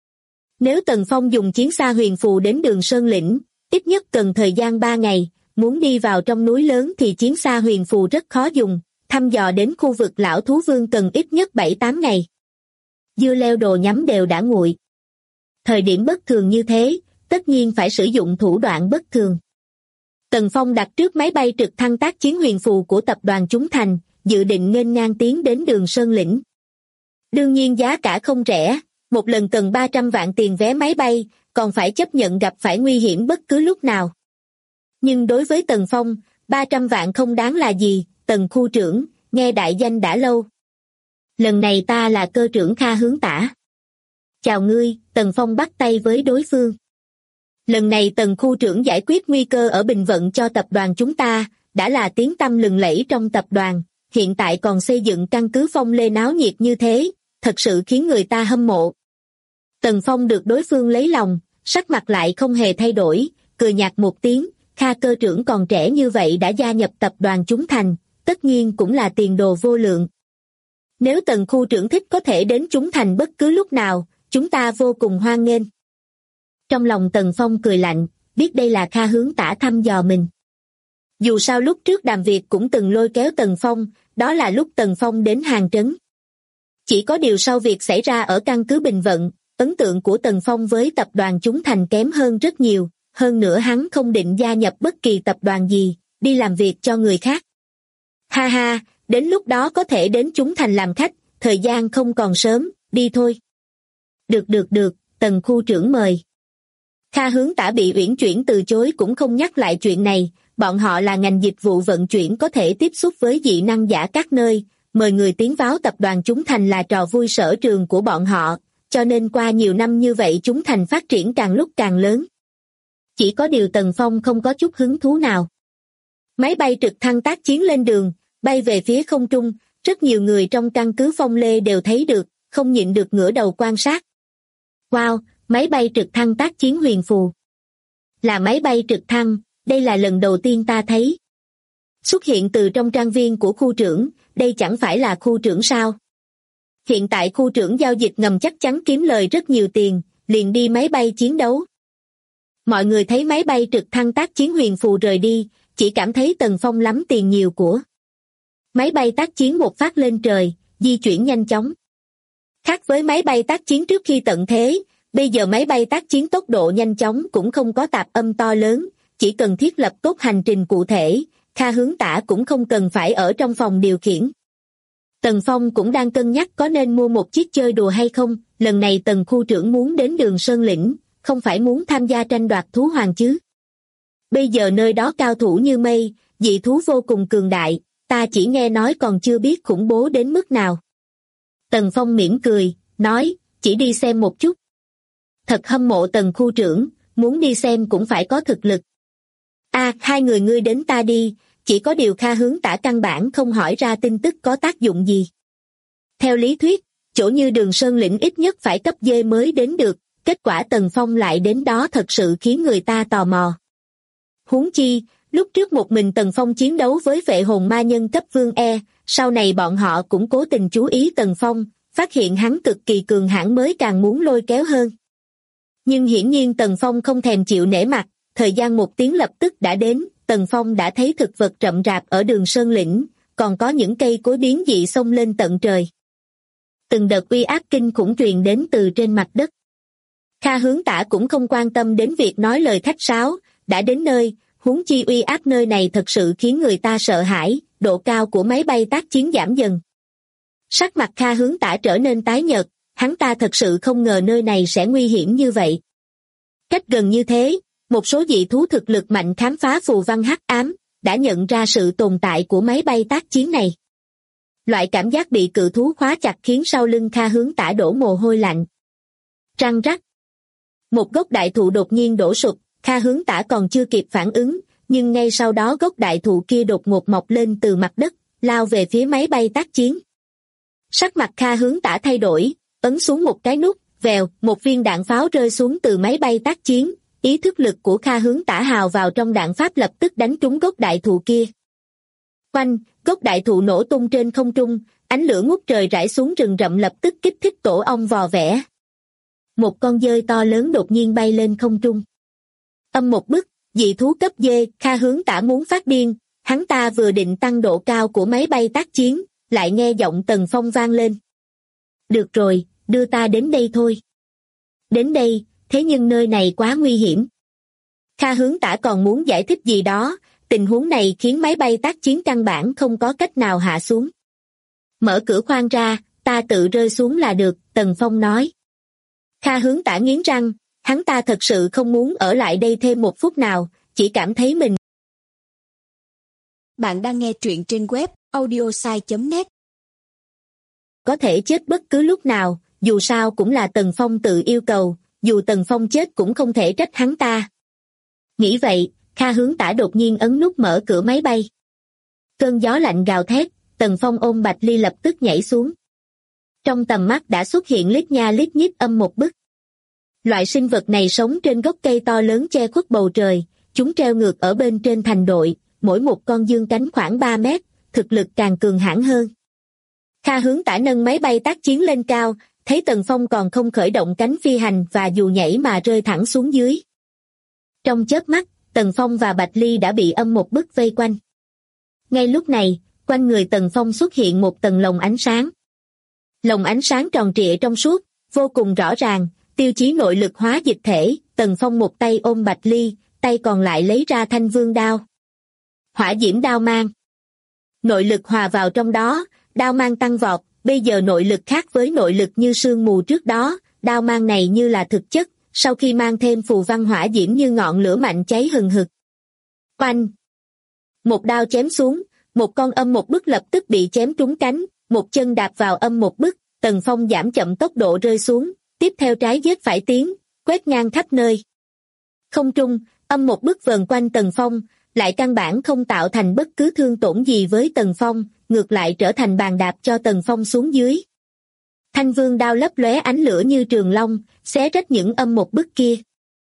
Nếu Tần Phong dùng chiến xa huyền phù đến Đường Sơn Lĩnh, ít nhất cần thời gian 3 ngày, muốn đi vào trong núi lớn thì chiến xa huyền phù rất khó dùng. Thăm dò đến khu vực lão thú vương cần ít nhất 7-8 ngày. Dưa leo đồ nhắm đều đã nguội. Thời điểm bất thường như thế, tất nhiên phải sử dụng thủ đoạn bất thường. Tần Phong đặt trước máy bay trực thăng tác chiến huyền phù của tập đoàn Chúng Thành, dự định nghênh ngang tiến đến Đường Sơn Lĩnh. Đương nhiên giá cả không rẻ, một lần cần 300 vạn tiền vé máy bay, còn phải chấp nhận gặp phải nguy hiểm bất cứ lúc nào. Nhưng đối với Tần Phong, 300 vạn không đáng là gì. Tần khu trưởng, nghe đại danh đã lâu. Lần này ta là cơ trưởng Kha Hướng Tả. Chào ngươi, Tần Phong bắt tay với đối phương. Lần này Tần khu trưởng giải quyết nguy cơ ở Bình Vận cho tập đoàn chúng ta, đã là tiếng tăm lừng lẫy trong tập đoàn, hiện tại còn xây dựng căn cứ Phong Lê náo nhiệt như thế, thật sự khiến người ta hâm mộ. Tần Phong được đối phương lấy lòng, sắc mặt lại không hề thay đổi, cười nhạt một tiếng, Kha cơ trưởng còn trẻ như vậy đã gia nhập tập đoàn Chúng Thành. Tất nhiên cũng là tiền đồ vô lượng. Nếu Tần khu trưởng thích có thể đến Chúng Thành bất cứ lúc nào, chúng ta vô cùng hoan nghênh. Trong lòng Tần Phong cười lạnh, biết đây là Kha Hướng Tả thăm dò mình. Dù sao lúc trước Đàm Việt cũng từng lôi kéo Tần Phong, đó là lúc Tần Phong đến Hàng Trấn. Chỉ có điều sau việc xảy ra ở căn cứ Bình Vận, ấn tượng của Tần Phong với tập đoàn Chúng Thành kém hơn rất nhiều, hơn nữa hắn không định gia nhập bất kỳ tập đoàn gì, đi làm việc cho người khác. Ha ha, đến lúc đó có thể đến Chúng Thành làm khách, thời gian không còn sớm, đi thôi. Được, Tần khu trưởng mời. Kha Hướng Tả bị uyển chuyển từ chối cũng không nhắc lại chuyện này, bọn họ là ngành dịch vụ vận chuyển có thể tiếp xúc với dị năng giả các nơi, mời người tiến vào tập đoàn Chúng Thành là trò vui sở trường của bọn họ, cho nên qua nhiều năm như vậy Chúng Thành phát triển càng lúc càng lớn. Chỉ có điều Tần Phong không có chút hứng thú nào. Máy bay trực thăng tác chiến lên đường, bay về phía không trung, rất nhiều người trong căn cứ Phong Lê đều thấy được, không nhịn được ngửa đầu quan sát. Wow, máy bay trực thăng tác chiến huyền phù. Là máy bay trực thăng, đây là lần đầu tiên ta thấy. Xuất hiện từ trong trang viên của khu trưởng, đây chẳng phải là khu trưởng sao? Hiện tại khu trưởng giao dịch ngầm chắc chắn kiếm lời rất nhiều tiền, liền đi máy bay chiến đấu. Mọi người thấy máy bay trực thăng tác chiến huyền phù rời đi, chỉ cảm thấy Tần Phong lắm tiền nhiều của. Máy bay tác chiến một phát lên trời, di chuyển nhanh chóng. Khác với máy bay tác chiến trước khi tận thế, bây giờ máy bay tác chiến tốc độ nhanh chóng cũng không có tạp âm to lớn, chỉ cần thiết lập tốt hành trình cụ thể, Kha Hướng Tả cũng không cần phải ở trong phòng điều khiển. Tần Phong cũng đang cân nhắc có nên mua một chiếc chơi đùa hay không, lần này Tần khu trưởng muốn đến Đường Sơn Lĩnh, không phải muốn tham gia tranh đoạt thú hoàng chứ. Bây giờ nơi đó cao thủ như mây, dị thú vô cùng cường đại, ta chỉ nghe nói còn chưa biết khủng bố đến mức nào. Tần Phong mỉm cười, nói, chỉ đi xem một chút. Thật hâm mộ Tần khu trưởng, muốn đi xem cũng phải có thực lực. Hai người ngươi đến ta đi, chỉ có điều Kha Hướng Tả căn bản không hỏi ra tin tức có tác dụng gì. Theo lý thuyết, chỗ như Đường Sơn lĩnh ít nhất phải cấp D mới đến được, kết quả Tần Phong lại đến đó thật sự khiến người ta tò mò. Huống chi, lúc trước một mình Tần Phong chiến đấu với vệ hồn ma nhân cấp vương E, sau này bọn họ cũng cố tình chú ý Tần Phong, phát hiện hắn cực kỳ cường hãn mới càng muốn lôi kéo hơn. Nhưng hiển nhiên Tần Phong không thèm chịu nể mặt, thời gian 1 tiếng lập tức đã đến, Tần Phong đã thấy thực vật rậm rạp ở Đường Sơn lĩnh, còn có những cây cối biến dị xông lên tận trời. Từng đợt uy áp kinh khủng truyền đến từ trên mặt đất. Kha Hướng Tả cũng không quan tâm đến việc nói lời khách sáo, đã đến nơi, huống chi uy áp nơi này thật sự khiến người ta sợ hãi, độ cao của máy bay tác chiến giảm dần. Sắc mặt Kha Hướng Tả trở nên tái nhợt, hắn ta thật sự không ngờ nơi này sẽ nguy hiểm như vậy. Cách gần như thế, một số dị thú thực lực mạnh khám phá phù văn hắc ám, đã nhận ra sự tồn tại của máy bay tác chiến này. Loại cảm giác bị cự thú khóa chặt khiến sau lưng Kha Hướng Tả đổ mồ hôi lạnh. Răng rắc. Một gốc đại thụ đột nhiên đổ sụp, Kha Hướng Tả còn chưa kịp phản ứng, nhưng ngay sau đó gốc đại thụ kia đột ngột mọc lên từ mặt đất, lao về phía máy bay tác chiến. Sắc mặt Kha Hướng Tả thay đổi, ấn xuống một cái nút, vèo, một viên đạn pháo rơi xuống từ máy bay tác chiến, ý thức lực của Kha Hướng Tả hào vào trong đạn pháp lập tức đánh trúng gốc đại thụ kia. Quanh, gốc đại thụ nổ tung trên không trung, ánh lửa ngút trời rải xuống rừng rậm lập tức kích thích tổ ong vò vẽ. Một con dơi to lớn đột nhiên bay lên không trung. Âm một bức, dị thú cấp D, Kha Hướng Tả muốn phát điên, hắn ta vừa định tăng độ cao của máy bay tác chiến, lại nghe giọng Tần Phong vang lên. Được rồi, đưa ta đến đây thôi. Đến đây, thế nhưng nơi này quá nguy hiểm. Kha Hướng Tả còn muốn giải thích gì đó, tình huống này khiến máy bay tác chiến căn bản không có cách nào hạ xuống. Mở cửa khoang ra, ta tự rơi xuống là được, Tần Phong nói. Kha Hướng Tả nghiến răng, hắn ta thật sự không muốn ở lại đây thêm một phút nào, chỉ cảm thấy mình. Bạn đang nghe truyện trên web audiosai.net. Có thể chết bất cứ lúc nào, dù sao cũng là Tần Phong tự yêu cầu, dù Tần Phong chết cũng không thể trách hắn ta. Nghĩ vậy, Kha Hướng Tả đột nhiên ấn nút mở cửa máy bay. Cơn gió lạnh gào thét, Tần Phong ôm Bạch Ly lập tức nhảy xuống. Trong tầm mắt đã xuất hiện lít nha lít nhít âm một bức. Loại sinh vật này sống trên gốc cây to lớn che khuất bầu trời, chúng treo ngược ở bên trên thành đội, mỗi một con dương cánh khoảng 3 mét, thực lực càng cường hãn hơn. Kha Hướng Tả nâng máy bay tác chiến lên cao, thấy Tần Phong còn không khởi động cánh phi hành và dù nhảy mà rơi thẳng xuống dưới. Trong chớp mắt, Tần Phong và Bạch Ly đã bị âm một bức vây quanh. Ngay lúc này, quanh người Tần Phong xuất hiện một tầng lồng ánh sáng. Lồng ánh sáng tròn trịa trong suốt, vô cùng rõ ràng, tiêu chí nội lực hóa dịch thể. Tần Phong một tay ôm Bạch Ly, tay còn lại lấy ra thanh vương đao. Hỏa diễm đao mang. Nội lực hòa vào trong đó, đao mang tăng vọt, bây giờ nội lực khác với nội lực như sương mù trước đó, đao mang này như là thực chất, sau khi mang thêm phù văn hỏa diễm như ngọn lửa mạnh cháy hừng hực. Oanh! Một đao chém xuống, một con âm một bức lập tức bị chém trúng cánh, một chân đạp vào âm một bức, Tần Phong giảm chậm tốc độ rơi xuống, tiếp theo trái vết phải tiến, quét ngang khắp nơi. Không trung, âm một bức vờn quanh Tần Phong, lại căn bản không tạo thành bất cứ thương tổn gì với Tần Phong, ngược lại trở thành bàn đạp cho Tần Phong xuống dưới. Thanh vương đao lấp lóe ánh lửa như trường long, xé rách những âm một bức kia.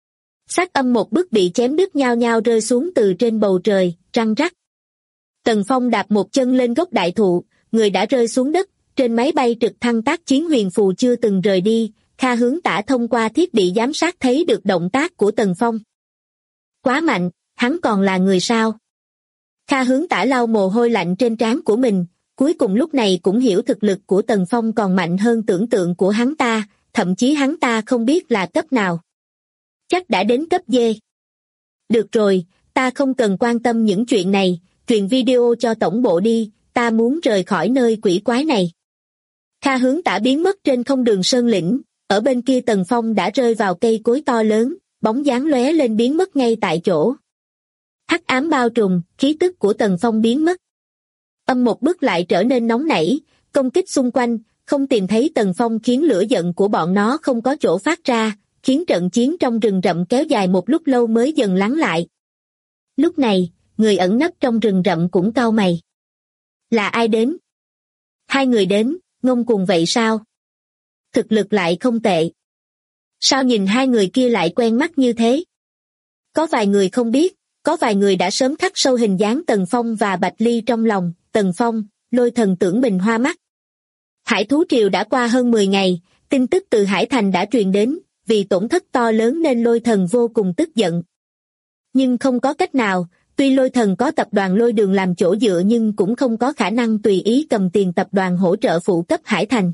Xác âm một bức bị chém đứt nhao nhao rơi xuống từ trên bầu trời, răng rắc. Tần Phong đạp một chân lên gốc đại thụ, người đã rơi xuống đất, trên máy bay trực thăng tác chiến huyền phù chưa từng rời đi, Kha Hướng Tả thông qua thiết bị giám sát thấy được động tác của Tần Phong. Quá mạnh, hắn còn là người sao? Kha Hướng Tả lau mồ hôi lạnh trên trán của mình, cuối cùng lúc này cũng hiểu thực lực của Tần Phong còn mạnh hơn tưởng tượng của hắn ta, thậm chí hắn ta không biết là cấp nào. Chắc đã đến cấp D. Được rồi, ta không cần quan tâm những chuyện này, truyền video cho tổng bộ đi, ta muốn rời khỏi nơi quỷ quái này. Kha Hướng Tả biến mất trên không Đường Sơn lĩnh, ở bên kia Tần Phong đã rơi vào cây cối to lớn, bóng dáng lóe lên biến mất ngay tại chỗ. Hắc ám bao trùm, khí tức của Tần Phong biến mất. Âm một bức lại trở nên nóng nảy, công kích xung quanh, không tìm thấy Tần Phong khiến lửa giận của bọn nó không có chỗ phát ra, khiến trận chiến trong rừng rậm kéo dài một lúc lâu mới dần lắng lại. Lúc này, người ẩn nấp trong rừng rậm cũng cau mày. Là ai đến? Hai người đến, ngông cuồng vậy sao? Thực lực lại không tệ. Sao nhìn hai người kia lại quen mắt như thế? Có vài người không biết, có vài người đã sớm khắc sâu hình dáng Tần Phong và Bạch Ly trong lòng. Tần Phong, Lôi Thần tưởng mình hoa mắt. Hải thú triều đã qua hơn 10 ngày, tin tức từ Hải Thành đã truyền đến, vì tổn thất to lớn nên Lôi Thần vô cùng tức giận. Nhưng không có cách nào, tuy Lôi Thần có tập đoàn Lôi Đường làm chỗ dựa nhưng cũng không có khả năng tùy ý cầm tiền tập đoàn hỗ trợ phụ cấp Hải Thành.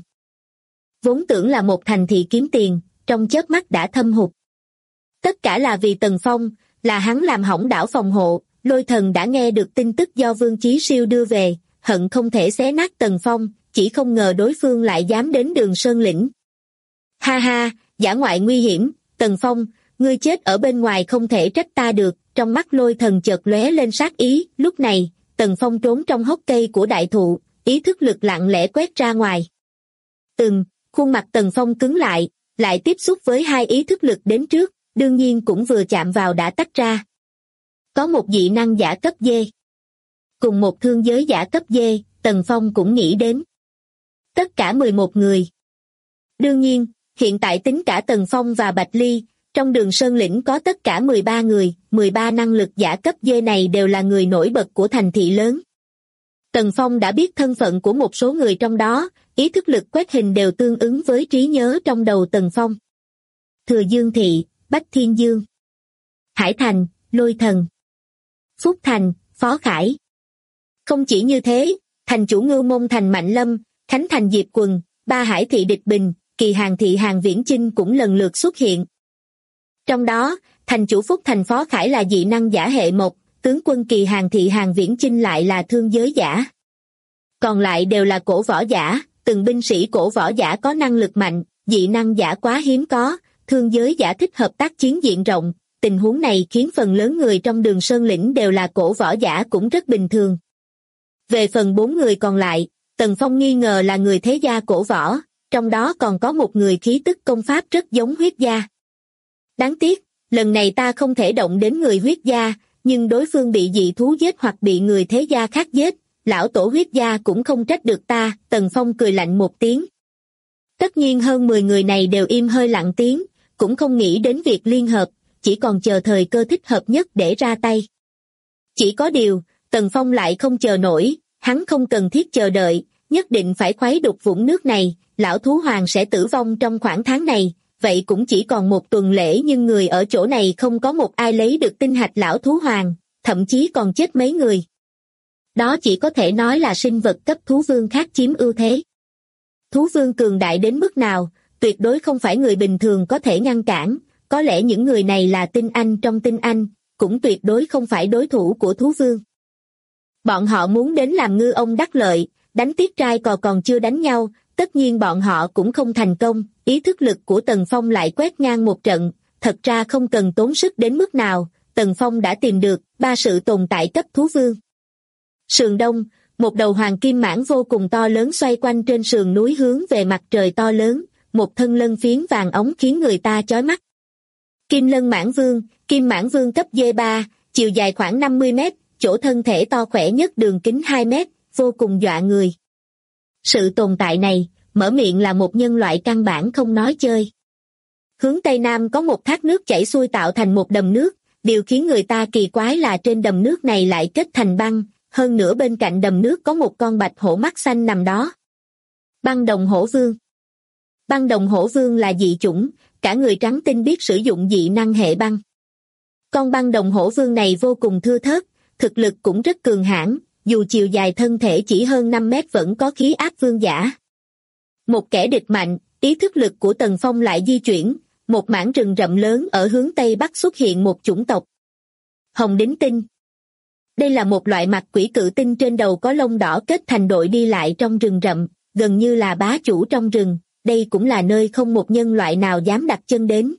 Vốn tưởng là một thành thị kiếm tiền, trong chớp mắt đã thâm hụt. Tất cả là vì Tần Phong, là hắn làm hỏng đảo phòng hộ. Lôi Thần đã nghe được tin tức do Vương Chí Siêu đưa về, hận không thể xé nát Tần Phong, chỉ không ngờ đối phương lại dám đến Đường Sơn Lĩnh. Ha ha, dã ngoại nguy hiểm, Tần Phong, ngươi chết ở bên ngoài không thể trách ta được. Trong mắt Lôi Thần chợt lóe lên sát ý. Lúc này, Tần Phong trốn trong hốc cây của đại thụ, ý thức lực lặng lẽ quét ra ngoài. Khuôn mặt Tần Phong cứng lại tiếp xúc với hai ý thức lực đến trước, đương nhiên cũng vừa chạm vào đã tách ra. Có một dị năng giả cấp D. Cùng một thương giới giả cấp D, Tần Phong cũng nghĩ đến. Tất cả 11 người. Đương nhiên, hiện tại tính cả Tần Phong và Bạch Ly, trong Đường Sơn Lĩnh có tất cả 13 người, 13 năng lực giả cấp D này đều là người nổi bật của thành thị lớn. Tần Phong đã biết thân phận của một số người trong đó, ý thức lực quét hình đều tương ứng với trí nhớ trong đầu Tần Phong. Thừa Dương Thị, Bách Thiên Dương, Hải Thành, Lôi Thần, Phúc Thành, Phó Khải. Không chỉ như thế, thành chủ Ngưu Môn Thành Mạnh Lâm, Khánh Thành Diệp Quần, Ba Hải Thị Địch Bình, Kỳ Hàng Thị Hàng Viễn Chinh cũng lần lượt xuất hiện. Trong đó, thành chủ Phúc Thành Phó Khải là dị năng giả hệ mộc, tướng quân Kỳ Hàng Thị Hàng Viễn Chinh lại là thương giới giả. Còn lại đều là cổ võ giả, từng binh sĩ cổ võ giả có năng lực mạnh, dị năng giả quá hiếm có, thương giới giả thích hợp tác chiến diện rộng. Tình huống này khiến phần lớn người trong Đường Sơn Lĩnh đều là cổ võ giả cũng rất bình thường. Về phần 4 người còn lại, Tần Phong nghi ngờ là người thế gia cổ võ, trong đó còn có một người khí tức công pháp rất giống huyết gia. Đáng tiếc, lần này ta không thể động đến người huyết gia, nhưng đối phương bị dị thú giết hoặc bị người thế gia khác giết, lão tổ huyết gia cũng không trách được ta. Tần Phong cười lạnh một tiếng. Tất nhiên hơn 10 người này đều im hơi lặng tiếng, cũng không nghĩ đến việc liên hợp, chỉ còn chờ thời cơ thích hợp nhất để ra tay. Chỉ có điều, Tần Phong lại không chờ nổi, hắn không cần thiết chờ đợi, nhất định phải khuấy đục vũng nước này, lão thú hoàng sẽ tử vong trong khoảng tháng này, vậy cũng chỉ còn một tuần lễ nhưng người ở chỗ này không có một ai lấy được tinh hạch lão thú hoàng, thậm chí còn chết mấy người. Đó chỉ có thể nói là sinh vật cấp thú vương khác chiếm ưu thế. Thú vương cường đại đến mức nào, tuyệt đối không phải người bình thường có thể ngăn cản, có lẽ những người này là tinh anh trong tinh anh, cũng tuyệt đối không phải đối thủ của thú vương. Bọn họ muốn đến làm ngư ông đắc lợi, đánh tiết trai còn chưa đánh nhau, tất nhiên bọn họ cũng không thành công. Ý thức lực của Tần Phong lại quét ngang một trận, thật ra không cần tốn sức đến mức nào, Tần Phong đã tìm được 3 sự tồn tại cấp thú vương. Sườn đông, một đầu hoàng kim mãng vô cùng to lớn xoay quanh trên sườn núi hướng về mặt trời to lớn, một thân lân phiến vàng óng khiến người ta chói mắt. Kim lân mãng vương, kim mãng vương cấp D3, chiều dài khoảng 50 mét, chỗ thân thể to khỏe nhất đường kính 2 mét, vô cùng dọa người. Sự tồn tại này, mở miệng là một nhân loại căn bản không nói chơi. Hướng Tây Nam có một thác nước chảy xuôi tạo thành một đầm nước, điều khiến người ta kỳ quái là trên đầm nước này lại kết thành băng, hơn nữa bên cạnh đầm nước có một con bạch hổ mắt xanh nằm đó. Băng đồng hổ vương. Băng đồng hổ vương là dị chủng, cả người trắng tinh biết sử dụng dị năng hệ băng. Con băng đồng hổ vương này vô cùng thưa thớt, thực lực cũng rất cường hãn, dù chiều dài thân thể chỉ hơn 5 mét vẫn có khí áp vương giả. Một kẻ địch mạnh, ý thức lực của Tần Phong lại di chuyển, một mảng rừng rậm lớn ở hướng Tây Bắc xuất hiện một chủng tộc. Hồng đính tinh. Đây là một loại mặt quỷ cự tinh trên đầu có lông đỏ kết thành đội đi lại trong rừng rậm, gần như là bá chủ trong rừng, đây cũng là nơi không một nhân loại nào dám đặt chân đến.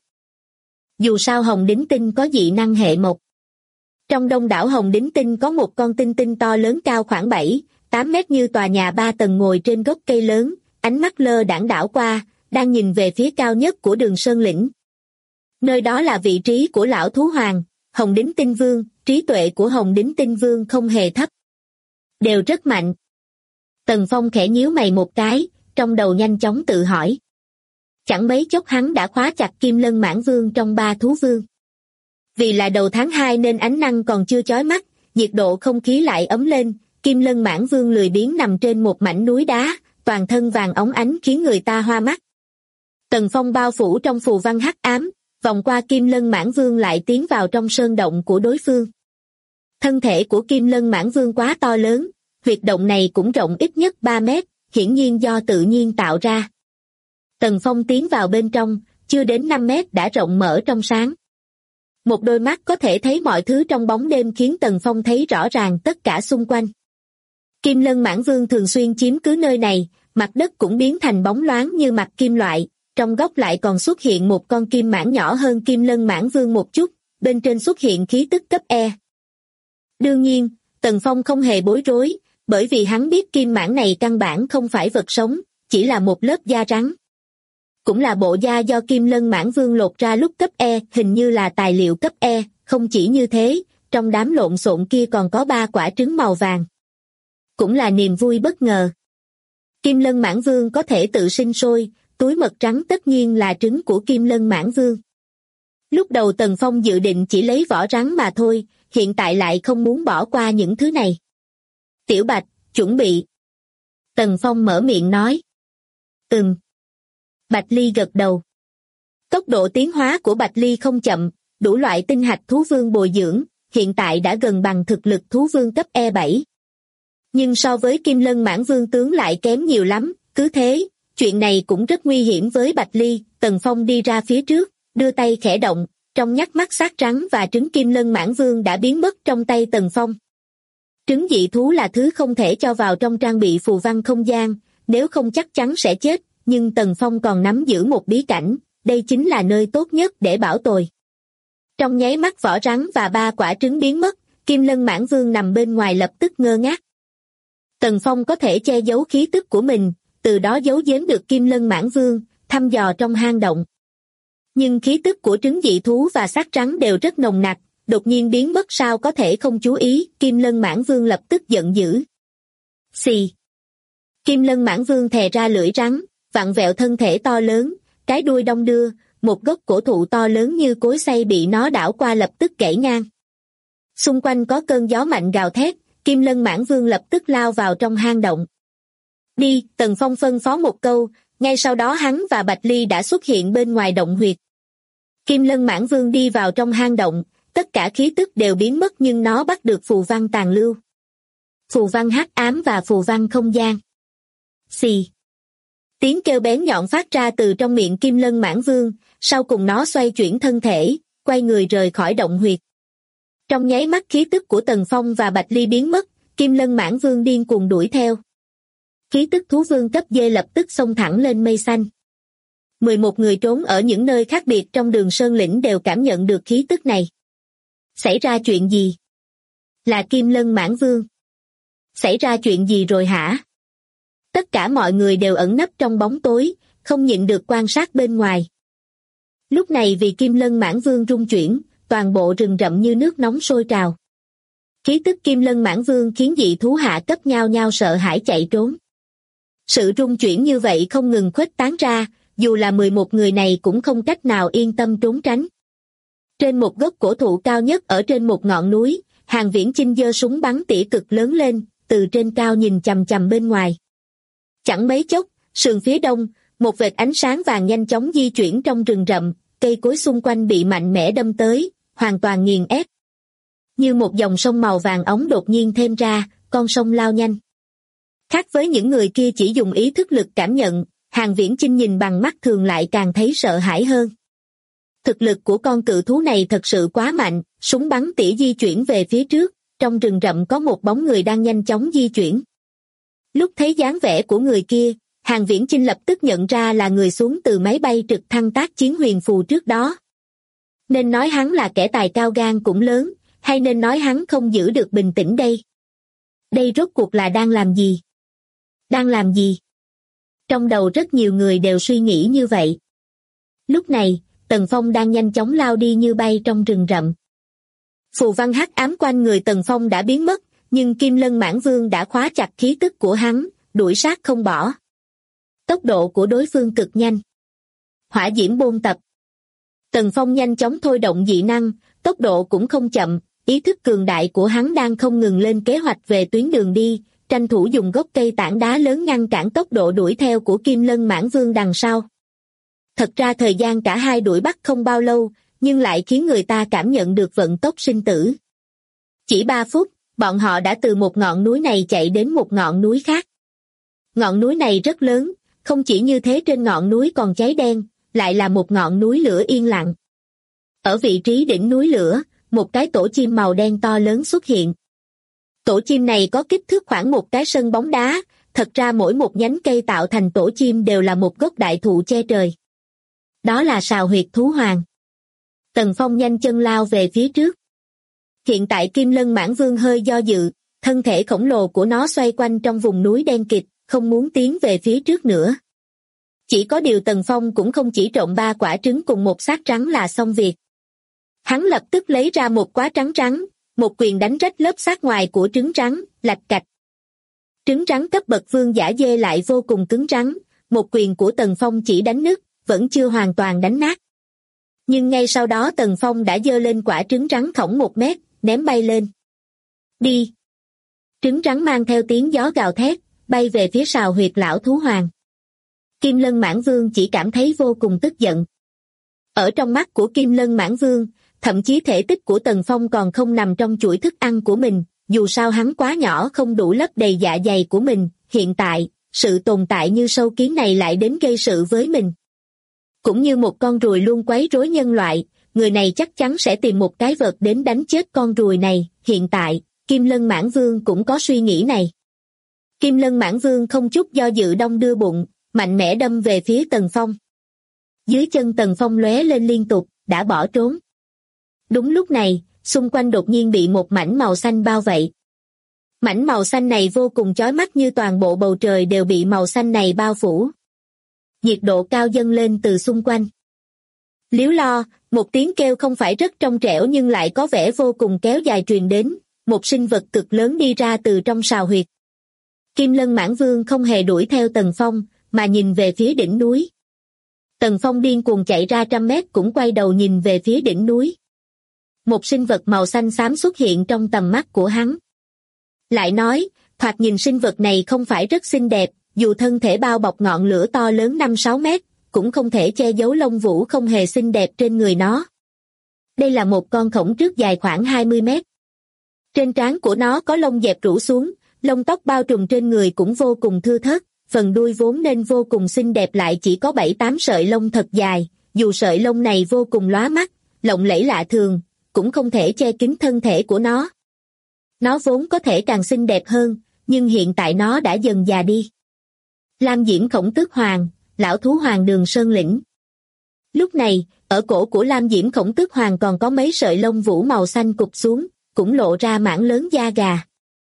Dù sao Hồng đính tinh có dị năng hệ mộc. Trong đông đảo Hồng đính tinh có một con tinh tinh to lớn cao khoảng 7-8 mét như tòa nhà 3 tầng ngồi trên gốc cây lớn, ánh mắt lơ đãng đảo qua, đang nhìn về phía cao nhất của Đường Sơn lĩnh. Nơi đó là vị trí của lão thú hoàng, Hồng Đính Tinh Vương, trí tuệ của Hồng Đính Tinh Vương không hề thấp. Đều rất mạnh. Tần Phong khẽ nhíu mày một cái, trong đầu nhanh chóng tự hỏi. Chẳng mấy chốc hắn đã khóa chặt Kim Lân Mãn Vương trong 3 thú vương. Vì là đầu tháng 2 nên ánh nắng còn chưa chói mắt, nhiệt độ không khí lại ấm lên, Kim Lân Mãn Vương lười biếng nằm trên một mảnh núi đá, toàn thân vàng óng ánh khiến người ta hoa mắt. Tần Phong bao phủ trong phù văn hắc ám, vòng qua Kim Lân Mãn Vương lại tiến vào trong sơn động của đối phương. Thân thể của Kim Lân Mãn Vương quá to lớn, huyệt động này cũng rộng ít nhất 3 mét, hiển nhiên do tự nhiên tạo ra. Tần Phong tiến vào bên trong, chưa đến 5 mét đã rộng mở trong sáng. Một đôi mắt có thể thấy mọi thứ trong bóng đêm khiến Tần Phong thấy rõ ràng tất cả xung quanh. Kim Lân Mãn Vương thường xuyên chiếm cứ nơi này, mặt đất cũng biến thành bóng loáng như mặt kim loại, trong góc lại còn xuất hiện một con kim mãng nhỏ hơn Kim Lân Mãn Vương một chút, bên trên xuất hiện khí tức cấp E. Đương nhiên, Tần Phong không hề bối rối, bởi vì hắn biết kim mãng này căn bản không phải vật sống, chỉ là một lớp da rắn. Cũng là bộ da do Kim Lân Mãn Vương lột ra lúc cấp E, hình như là tài liệu cấp E, không chỉ như thế, trong đám lộn xộn kia còn có 3 quả trứng màu vàng. Cũng là niềm vui bất ngờ. Kim Lân Mãn Vương có thể tự sinh sôi, túi mật trắng tất nhiên là trứng của Kim Lân Mãn Vương. Lúc đầu Tần Phong dự định chỉ lấy vỏ rắn mà thôi, hiện tại lại không muốn bỏ qua những thứ này. Tiểu Bạch, chuẩn bị. Tần Phong mở miệng nói. Bạch Ly gật đầu. Tốc độ tiến hóa của Bạch Ly không chậm, đủ loại tinh hạch thú vương bồi dưỡng, hiện tại đã gần bằng thực lực thú vương cấp E7. Nhưng so với Kim Lân Mãn Vương tướng lại kém nhiều lắm, cứ thế, chuyện này cũng rất nguy hiểm với Bạch Ly. Tần Phong đi ra phía trước, đưa tay khẽ động, trong nhắc mắt xác trắng và trứng Kim Lân Mãn Vương đã biến mất trong tay Tần Phong. Trứng dị thú là thứ không thể cho vào trong trang bị phù văn không gian, nếu không chắc chắn sẽ chết, nhưng Tần Phong còn nắm giữ một bí cảnh, đây chính là nơi tốt nhất để bảo tồn. Trong nháy mắt vỏ rắn và 3 quả trứng biến mất, Kim Lân Mãn Vương nằm bên ngoài lập tức ngơ ngác. Tần Phong có thể che giấu khí tức của mình, từ đó giấu giếm được Kim Lân Mãn Vương, thăm dò trong hang động. Nhưng khí tức của trứng dị thú và xác trắng đều rất nồng nặc, đột nhiên biến mất sao có thể không chú ý, Kim Lân Mãn Vương lập tức giận dữ. Xì. Kim Lân Mãn Vương thè ra lưỡi rắn, vặn vẹo thân thể to lớn, cái đuôi đong đưa, một gốc cổ thụ to lớn như cối xay bị nó đảo qua lập tức gãy ngang. Xung quanh có cơn gió mạnh gào thét, Kim Lân Mãn Vương lập tức lao vào trong hang động. Đi, Tần Phong phân phó một câu, ngay sau đó hắn và Bạch Ly đã xuất hiện bên ngoài động huyệt. Kim Lân Mãn Vương đi vào trong hang động, tất cả khí tức đều biến mất nhưng nó bắt được phù văn tàn lưu. Phù văn hắc ám và phù văn không gian. Xì. Tiếng kêu bén nhọn phát ra từ trong miệng Kim Lân Mãn Vương, sau cùng nó xoay chuyển thân thể, quay người rời khỏi động huyệt. Trong nháy mắt khí tức của Tần Phong và Bạch Ly biến mất, Kim Lân Mãn Vương điên cuồng đuổi theo. Khí tức thú vương cấp D lập tức xông thẳng lên mây xanh. 11 người trốn ở những nơi khác biệt trong Đường Sơn lĩnh đều cảm nhận được khí tức này. Xảy ra chuyện gì? Là Kim Lân Mãn Vương. Xảy ra chuyện gì rồi hả? Tất cả mọi người đều ẩn nấp trong bóng tối, không nhịn được quan sát bên ngoài. Lúc này vì Kim Lân Mãn Vương rung chuyển, toàn bộ rừng rậm như nước nóng sôi trào. Khí tức Kim Lân Mãn Vương khiến dị thú hạ cấp nhao nhao sợ hãi chạy trốn. Sự rung chuyển như vậy không ngừng khuếch tán ra, dù là 11 người này cũng không cách nào yên tâm trốn tránh. Trên một gốc cổ thụ cao nhất ở trên một ngọn núi, Hàn Viễn Chinh giơ súng bắn tỉa cực lớn lên, từ trên cao nhìn chằm chằm bên ngoài. Chẳng mấy chốc, sườn phía đông, một vệt ánh sáng vàng nhanh chóng di chuyển trong rừng rậm, cây cối xung quanh bị mạnh mẽ đâm tới, hoàn toàn nghiền ép. Như một dòng sông màu vàng óng đột nhiên thêm ra, con sông lao nhanh. Khác với những người kia chỉ dùng ý thức lực cảm nhận, Hàn Viễn Chinh nhìn bằng mắt thường lại càng thấy sợ hãi hơn. Thực lực của con cự thú này thật sự quá mạnh, súng bắn tỉa di chuyển về phía trước, trong rừng rậm có một bóng người đang nhanh chóng di chuyển. Lúc thấy dáng vẻ của người kia, Hàn Viễn Chinh lập tức nhận ra là người xuống từ máy bay trực thăng tác chiến huyền phù trước đó. Nên nói hắn là kẻ tài cao gan cũng lớn, hay nên nói hắn không giữ được bình tĩnh đây? Đây rốt cuộc là đang làm gì? Đang làm gì? Trong đầu rất nhiều người đều suy nghĩ như vậy. Lúc này, Tần Phong đang nhanh chóng lao đi như bay trong rừng rậm. Phù văn hắc ám quanh người Tần Phong đã biến mất, nhưng Kim Lân Mãng Vương đã khóa chặt khí tức của hắn, đuổi sát không bỏ. Tốc độ của đối phương cực nhanh. Hỏa diễm bôn tập. Tần Phong nhanh chóng thôi động dị năng, tốc độ cũng không chậm, ý thức cường đại của hắn đang không ngừng lên kế hoạch về tuyến đường đi, tranh thủ dùng gốc cây tảng đá lớn ngăn cản tốc độ đuổi theo của Kim Lân Mãng Vương đằng sau. Thật ra thời gian cả hai đuổi bắt không bao lâu, nhưng lại khiến người ta cảm nhận được vận tốc sinh tử. Chỉ 3 phút, bọn họ đã từ một ngọn núi này chạy đến một ngọn núi khác. Ngọn núi này rất lớn, không chỉ như thế, trên ngọn núi còn cháy đen, lại là một ngọn núi lửa yên lặng. Ở vị trí đỉnh núi lửa, một cái tổ chim màu đen to lớn xuất hiện. Tổ chim này có kích thước khoảng một cái sân bóng đá, thật ra mỗi một nhánh cây tạo thành tổ chim đều là một gốc đại thụ che trời. Đó là sào huyệt thú hoàng. Tần Phong nhanh chân lao về phía trước. Hiện tại Kim Lân Mãng Vương hơi do dự, thân thể khổng lồ của nó xoay quanh trong vùng núi đen kịt, không muốn tiến về phía trước nữa. Chỉ có điều Tần Phong cũng không chỉ trộn 3 quả trứng cùng một xác trắng là xong việc. Hắn lập tức lấy ra một quả trắng trắng, một quyền đánh rách lớp xác ngoài của trứng trắng, lạch cạch. Trứng trắng cấp bậc vương giả dê lại vô cùng cứng rắn, một quyền của Tần Phong chỉ đánh nứt, vẫn chưa hoàn toàn đánh nát. Nhưng ngay sau đó Tần Phong đã giơ lên quả trứng trắng khổng 1 mét, ném bay lên. Đi! Trứng trắng mang theo tiếng gió gào thét, bay về phía sào huyệt lão thú hoàng. Kim Lân Mãng Vương chỉ cảm thấy vô cùng tức giận. Ở trong mắt của Kim Lân Mãng Vương, thậm chí thể tích của Tần Phong còn không nằm trong chuỗi thức ăn của mình, dù sao hắn quá nhỏ không đủ lấp đầy dạ dày của mình, hiện tại, sự tồn tại như sâu kiến này lại đến gây sự với mình. Cũng như một con ruồi luôn quấy rối nhân loại, người này chắc chắn sẽ tìm một cái vật đến đánh chết con ruồi này, hiện tại, Kim Lân Mãng Vương cũng có suy nghĩ này. Kim Lân Mãng Vương không chút do dự đong đưa bụng, mạnh mẽ đâm về phía Tần Phong. Dưới chân Tần Phong lóe lên liên tục, đã bỏ trốn. Đúng lúc này, xung quanh đột nhiên bị một mảnh màu xanh bao vây. Mảnh màu xanh này vô cùng chói mắt, như toàn bộ bầu trời đều bị màu xanh này bao phủ. Nhiệt độ cao dâng lên từ xung quanh. Líu lo, một tiếng kêu không phải rất trong trẻo nhưng lại có vẻ vô cùng kéo dài truyền đến, một sinh vật cực lớn đi ra từ trong sào huyệt. Kim Lân Mãng Vương không hề đuổi theo Tần Phong, mà nhìn về phía đỉnh núi. Tần Phong điên cuồng chạy ra 100 mét cũng quay đầu nhìn về phía đỉnh núi. Một sinh vật màu xanh xám xuất hiện trong tầm mắt của hắn. Lại nói, thoạt nhìn sinh vật này không phải rất xinh đẹp, dù thân thể bao bọc ngọn lửa to lớn 5-6 mét, cũng không thể che giấu lông vũ không hề xinh đẹp trên người nó. Đây là một con khổng tước dài khoảng 20 mét. Trên trán của nó có lông dẹp rủ xuống, lông tóc bao trùm trên người cũng vô cùng thưa thớt, phần đuôi vốn nên vô cùng xinh đẹp lại chỉ có 7-8 sợi lông thật dài, dù sợi lông này vô cùng lóa mắt, lộng lẫy lạ thường, cũng không thể che kín thân thể của nó. Nó vốn có thể càng xinh đẹp hơn, nhưng hiện tại nó đã dần già đi. Lam Diễm Khổng Tước Hoàng, lão thú hoàng Đường Sơn Lĩnh. Lúc này, ở cổ của Lam Diễm Khổng Tước Hoàng còn có mấy sợi lông vũ màu xanh cụp xuống, cũng lộ ra mảng lớn da gà.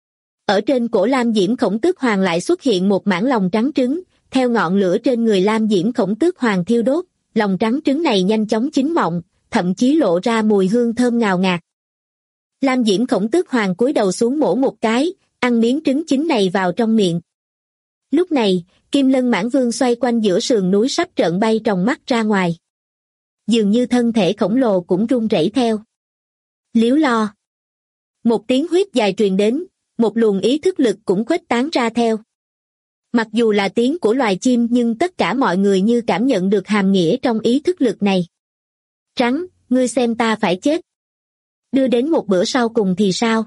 Ở trên cổ Lam Diễm Khổng Tước Hoàng lại xuất hiện một mảng lòng trắng trứng, theo ngọn lửa trên người Lam Diễm Khổng Tước Hoàng thiêu đốt, lòng trắng trứng này nhanh chóng chín mọng, thậm chí lộ ra mùi hương thơm ngào ngạt. Lam Diễm Khổng Tước Hoàng cúi đầu xuống mổ một cái, ăn miếng trứng chín này vào trong miệng. Lúc này, Kim Lân Mãng Vương xoay quanh giữa sườn núi sắp trợn bay tròng mắt ra ngoài. Dường như thân thể khổng lồ cũng run rẩy theo. Líu lo. Một tiếng huýt dài truyền đến, một luồng ý thức lực cũng khuếch tán ra theo. Mặc dù là tiếng của loài chim nhưng tất cả mọi người như cảm nhận được hàm nghĩa trong ý thức lực này. Trắng, ngươi xem ta phải chết. Đưa đến một bữa sau cùng thì sao?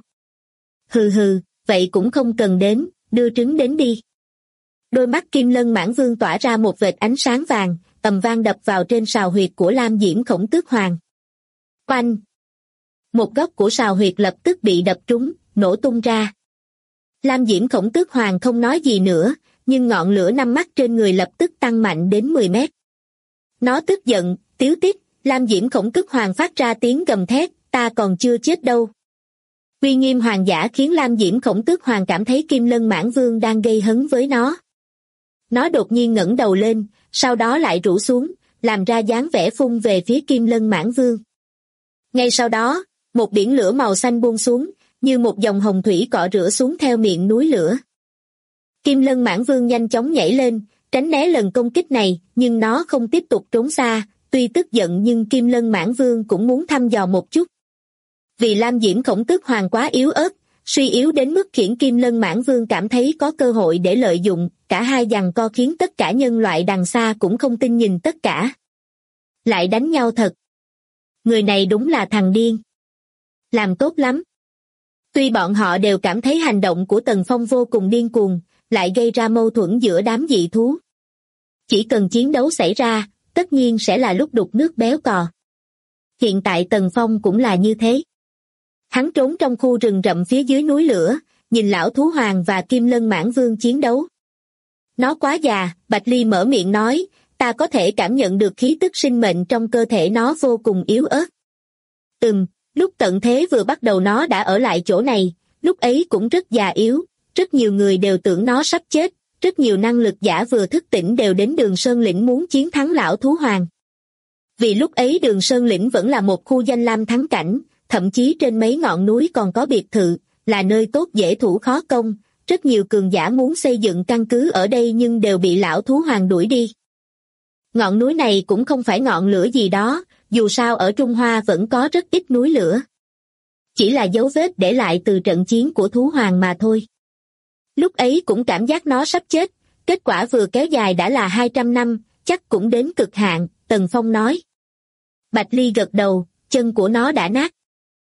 Hừ hừ, vậy cũng không cần đến, đưa trứng đến đi. Đôi mắt Kim Lân Mãng Vương tỏa ra một vệt ánh sáng vàng, ầm vang đập vào trên sào huyệt của Lam Diễm Khổng Tước Hoàng. Oanh! Một góc của sào huyệt lập tức bị đập trúng, nổ tung ra. Lam Diễm Khổng Tước Hoàng không nói gì nữa, nhưng ngọn lửa 5 mắt trên người lập tức tăng mạnh đến 10 mét. Nó tức giận, tiếu tít, Lam Diễm Khổng Tước Hoàng phát ra tiếng gầm thét, ta còn chưa chết đâu. Uy nghiêm hoàng giả khiến Lam Diễm Khổng Tước Hoàng cảm thấy Kim Lân Mãng Vương đang gây hấn với nó. Nó đột nhiên ngẩng đầu lên, sau đó lại rũ xuống, làm ra dáng vẻ phun về phía Kim Lân Mãn Vương. Ngay sau đó, một biển lửa màu xanh buông xuống, như một dòng hồng thủy cọ rửa xuống theo miệng núi lửa. Kim Lân Mãn Vương nhanh chóng nhảy lên, tránh né lần công kích này, nhưng nó không tiếp tục trốn xa, tuy tức giận nhưng Kim Lân Mãn Vương cũng muốn thăm dò một chút. Vì Lam Diễm Khổng Tước Hoàng quá yếu ớt, suy yếu đến mức khiến Kim Lân Mãn Vương cảm thấy có cơ hội để lợi dụng, cả hai giằng co khiến tất cả nhân loại đằng xa cũng không tin nhìn tất cả. Lại đánh nhau thật. Người này đúng là thằng điên. Làm tốt lắm. Tuy bọn họ đều cảm thấy hành động của Tần Phong vô cùng điên cuồng, lại gây ra mâu thuẫn giữa đám dị thú. Chỉ cần chiến đấu xảy ra, tất nhiên sẽ là lúc đục nước béo cò. Hiện tại Tần Phong cũng là như thế. Hắn trốn trong khu rừng rậm phía dưới núi lửa, nhìn lão thú hoàng và Kim Lân Mãn Vương chiến đấu. Nó quá già, Bạch Ly mở miệng nói, ta có thể cảm nhận được khí tức sinh mệnh trong cơ thể nó vô cùng yếu ớt. Lúc tận thế vừa bắt đầu nó đã ở lại chỗ này, lúc ấy cũng rất già yếu, rất nhiều người đều tưởng nó sắp chết, rất nhiều năng lực giả vừa thức tỉnh đều đến Đường Sơn Lĩnh muốn chiến thắng lão thú hoàng. Vì lúc ấy Đường Sơn Lĩnh vẫn là một khu danh lam thắng cảnh, thậm chí trên mấy ngọn núi còn có biệt thự, là nơi tốt dễ thủ khó công, rất nhiều cường giả muốn xây dựng căn cứ ở đây nhưng đều bị lão thú hoàng đuổi đi. Ngọn núi này cũng không phải ngọn lửa gì đó, dù sao ở Trung Hoa vẫn có rất ít núi lửa. Chỉ là dấu vết để lại từ trận chiến của thú hoàng mà thôi. Lúc ấy cũng cảm giác nó sắp chết, kết quả vừa kéo dài đã là 200 năm, chắc cũng đến cực hạn, Tần Phong nói. Bạch Ly gật đầu, chân của nó đã nát.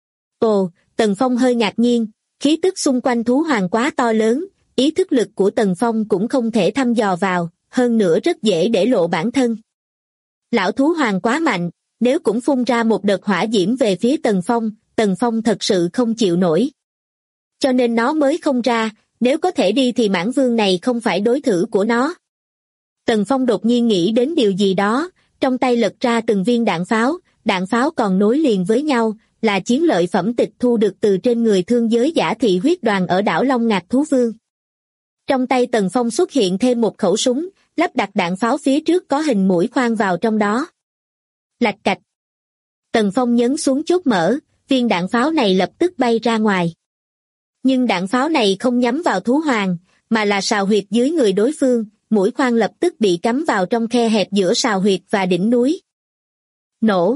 Ồ, Tần Phong hơi ngạc nhiên, khí tức xung quanh thú hoàng quá to lớn, ý thức lực của Tần Phong cũng không thể thăm dò vào, hơn nữa rất dễ để lộ bản thân. Lão thú hoàng quá mạnh, nếu cũng phun ra một đợt hỏa diễm về phía Tần Phong thật sự không chịu nổi. Cho nên nó mới không ra, nếu có thể đi thì Mãn Vương này không phải đối thủ của nó. Tần Phong đột nhiên nghĩ đến điều gì đó, trong tay lật ra từng viên đạn pháo còn nối liền với nhau, là chiến lợi phẩm tịch thu được từ trên người thương giới giả thị huyết đoàn ở đảo Long Ngạc Thú Vương. Trong tay Tần Phong xuất hiện thêm một khẩu súng, lắp đặt đạn pháo phía trước có hình mũi khoan vào trong đó. Lạch cạch. Tần Phong nhấn xuống chốt mở, viên đạn pháo này lập tức bay ra ngoài. Nhưng đạn pháo này không nhắm vào thú hoàng, mà là sào huyệt dưới người đối phương, mũi khoan lập tức bị cắm vào trong khe hẹp giữa sào huyệt và đỉnh núi. Nổ.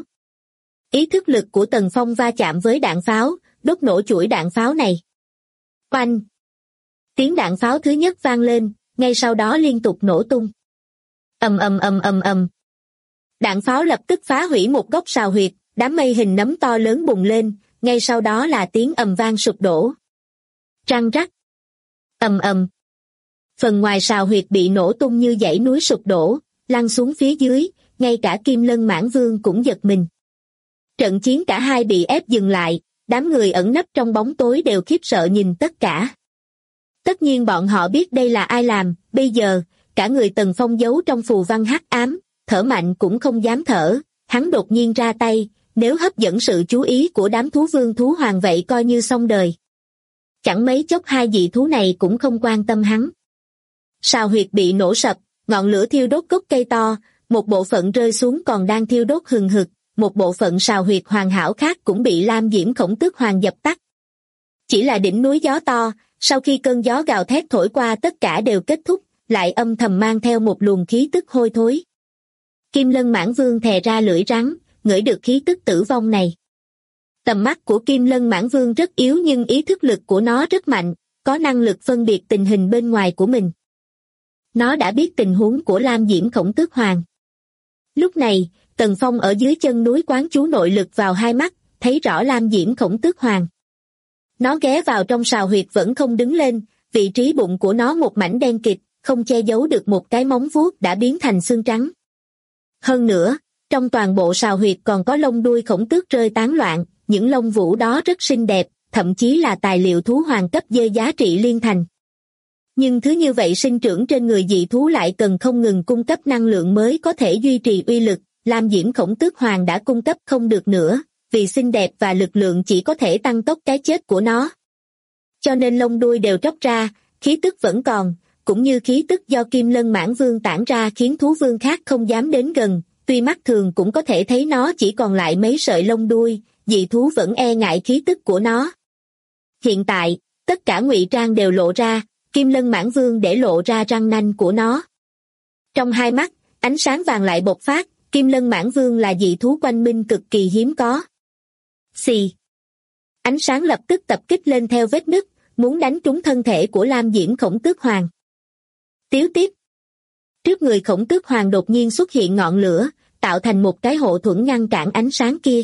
Ý thức lực của Tần Phong va chạm với đạn pháo, đốt nổ chuỗi đạn pháo này. Oanh! Tiếng đạn pháo thứ nhất vang lên, ngay sau đó liên tục nổ tung. Ầm ầm ầm ầm ầm. Đạn pháo lập tức phá hủy một góc sào huyệt, đám mây hình nấm to lớn bùng lên, ngay sau đó là tiếng ầm vang sụp đổ. Răng rắc. Ầm ầm. Phần ngoài sào huyệt bị nổ tung như dãy núi sụp đổ, lăn xuống phía dưới, ngay cả Kim Lân Mãn Vương cũng giật mình. Trận chiến cả hai bị ép dừng lại, đám người ẩn nấp trong bóng tối đều khiếp sợ nhìn tất cả. Tất nhiên bọn họ biết đây là ai làm, bây giờ, cả người Tần Phong giấu trong phù văn hắc ám, thở mạnh cũng không dám thở, hắn đột nhiên ra tay, nếu hấp dẫn sự chú ý của đám thú vương thú hoàng vậy coi như xong đời. Chẳng mấy chốc hai dị thú này cũng không quan tâm hắn. Sào huyệt bị nổ sập, ngọn lửa thiêu đốt gốc cây to, một bộ phận rơi xuống còn đang thiêu đốt hừng hực, một bộ phận sào huyệt hoàn hảo khác cũng bị Lam Diễm Khổng Tước Hoàng dập tắt. Chỉ là đỉnh núi gió to, sau khi cơn gió gào thét thổi qua tất cả đều kết thúc, lại âm thầm mang theo một luồng khí tức hôi thối. Kim Lân Mãn Vương thè ra lưỡi rắn, ngửi được khí tức tử vong này. Tầm mắt của Kim Lân Mãn Vương rất yếu nhưng ý thức lực của nó rất mạnh, có năng lực phân biệt tình hình bên ngoài của mình. Nó đã biết tình huống của Lam Diễm Khổng Tước Hoàng. Lúc này, Tần Phong ở dưới chân núi quán chú nội lực vào hai mắt, thấy rõ Lam Diễm Khổng Tước Hoàng. Nó ghé vào trong sào huyệt vẫn không đứng lên, vị trí bụng của nó một mảnh đen kịt, không che giấu được một cái móng vuốt đã biến thành xương trắng. Hơn nữa, trong toàn bộ sào huyệt còn có lông đuôi khổng tước rơi tán loạn, những lông vũ đó rất xinh đẹp, thậm chí là tài liệu thú hoàng cấp dê giá trị liên thành. Nhưng thứ như vậy sinh trưởng trên người dị thú lại cần không ngừng cung cấp năng lượng mới có thể duy trì uy lực, Lam Diễm Khổng Tước Hoàng đã cung cấp không được nữa, vì xinh đẹp và lực lượng chỉ có thể tăng tốc cái chết của nó. Cho nên lông đuôi đều tróc ra, khí tức vẫn còn, cũng như khí tức do Kim Lân Mãn Vương tản ra khiến thú vương khác không dám đến gần, tuy mắt thường cũng có thể thấy nó chỉ còn lại mấy sợi lông đuôi, dị thú vẫn e ngại khí tức của nó. Hiện tại, tất cả ngụy trang đều lộ ra, Kim Lân Mãn Vương để lộ ra răng nanh của nó. Trong hai mắt, ánh sáng vàng lại bộc phát, Kim Lân Mãn Vương là dị thú quanh minh cực kỳ hiếm có. Xì. Ánh sáng lập tức tập kích lên theo vết nứt, muốn đánh trúng thân thể của Lam Diễm Khổng Tước Hoàng. Tiếu tiếp. Trước người Khổng Tước Hoàng đột nhiên xuất hiện ngọn lửa, tạo thành một cái hộ thuẫn ngăn cản ánh sáng kia.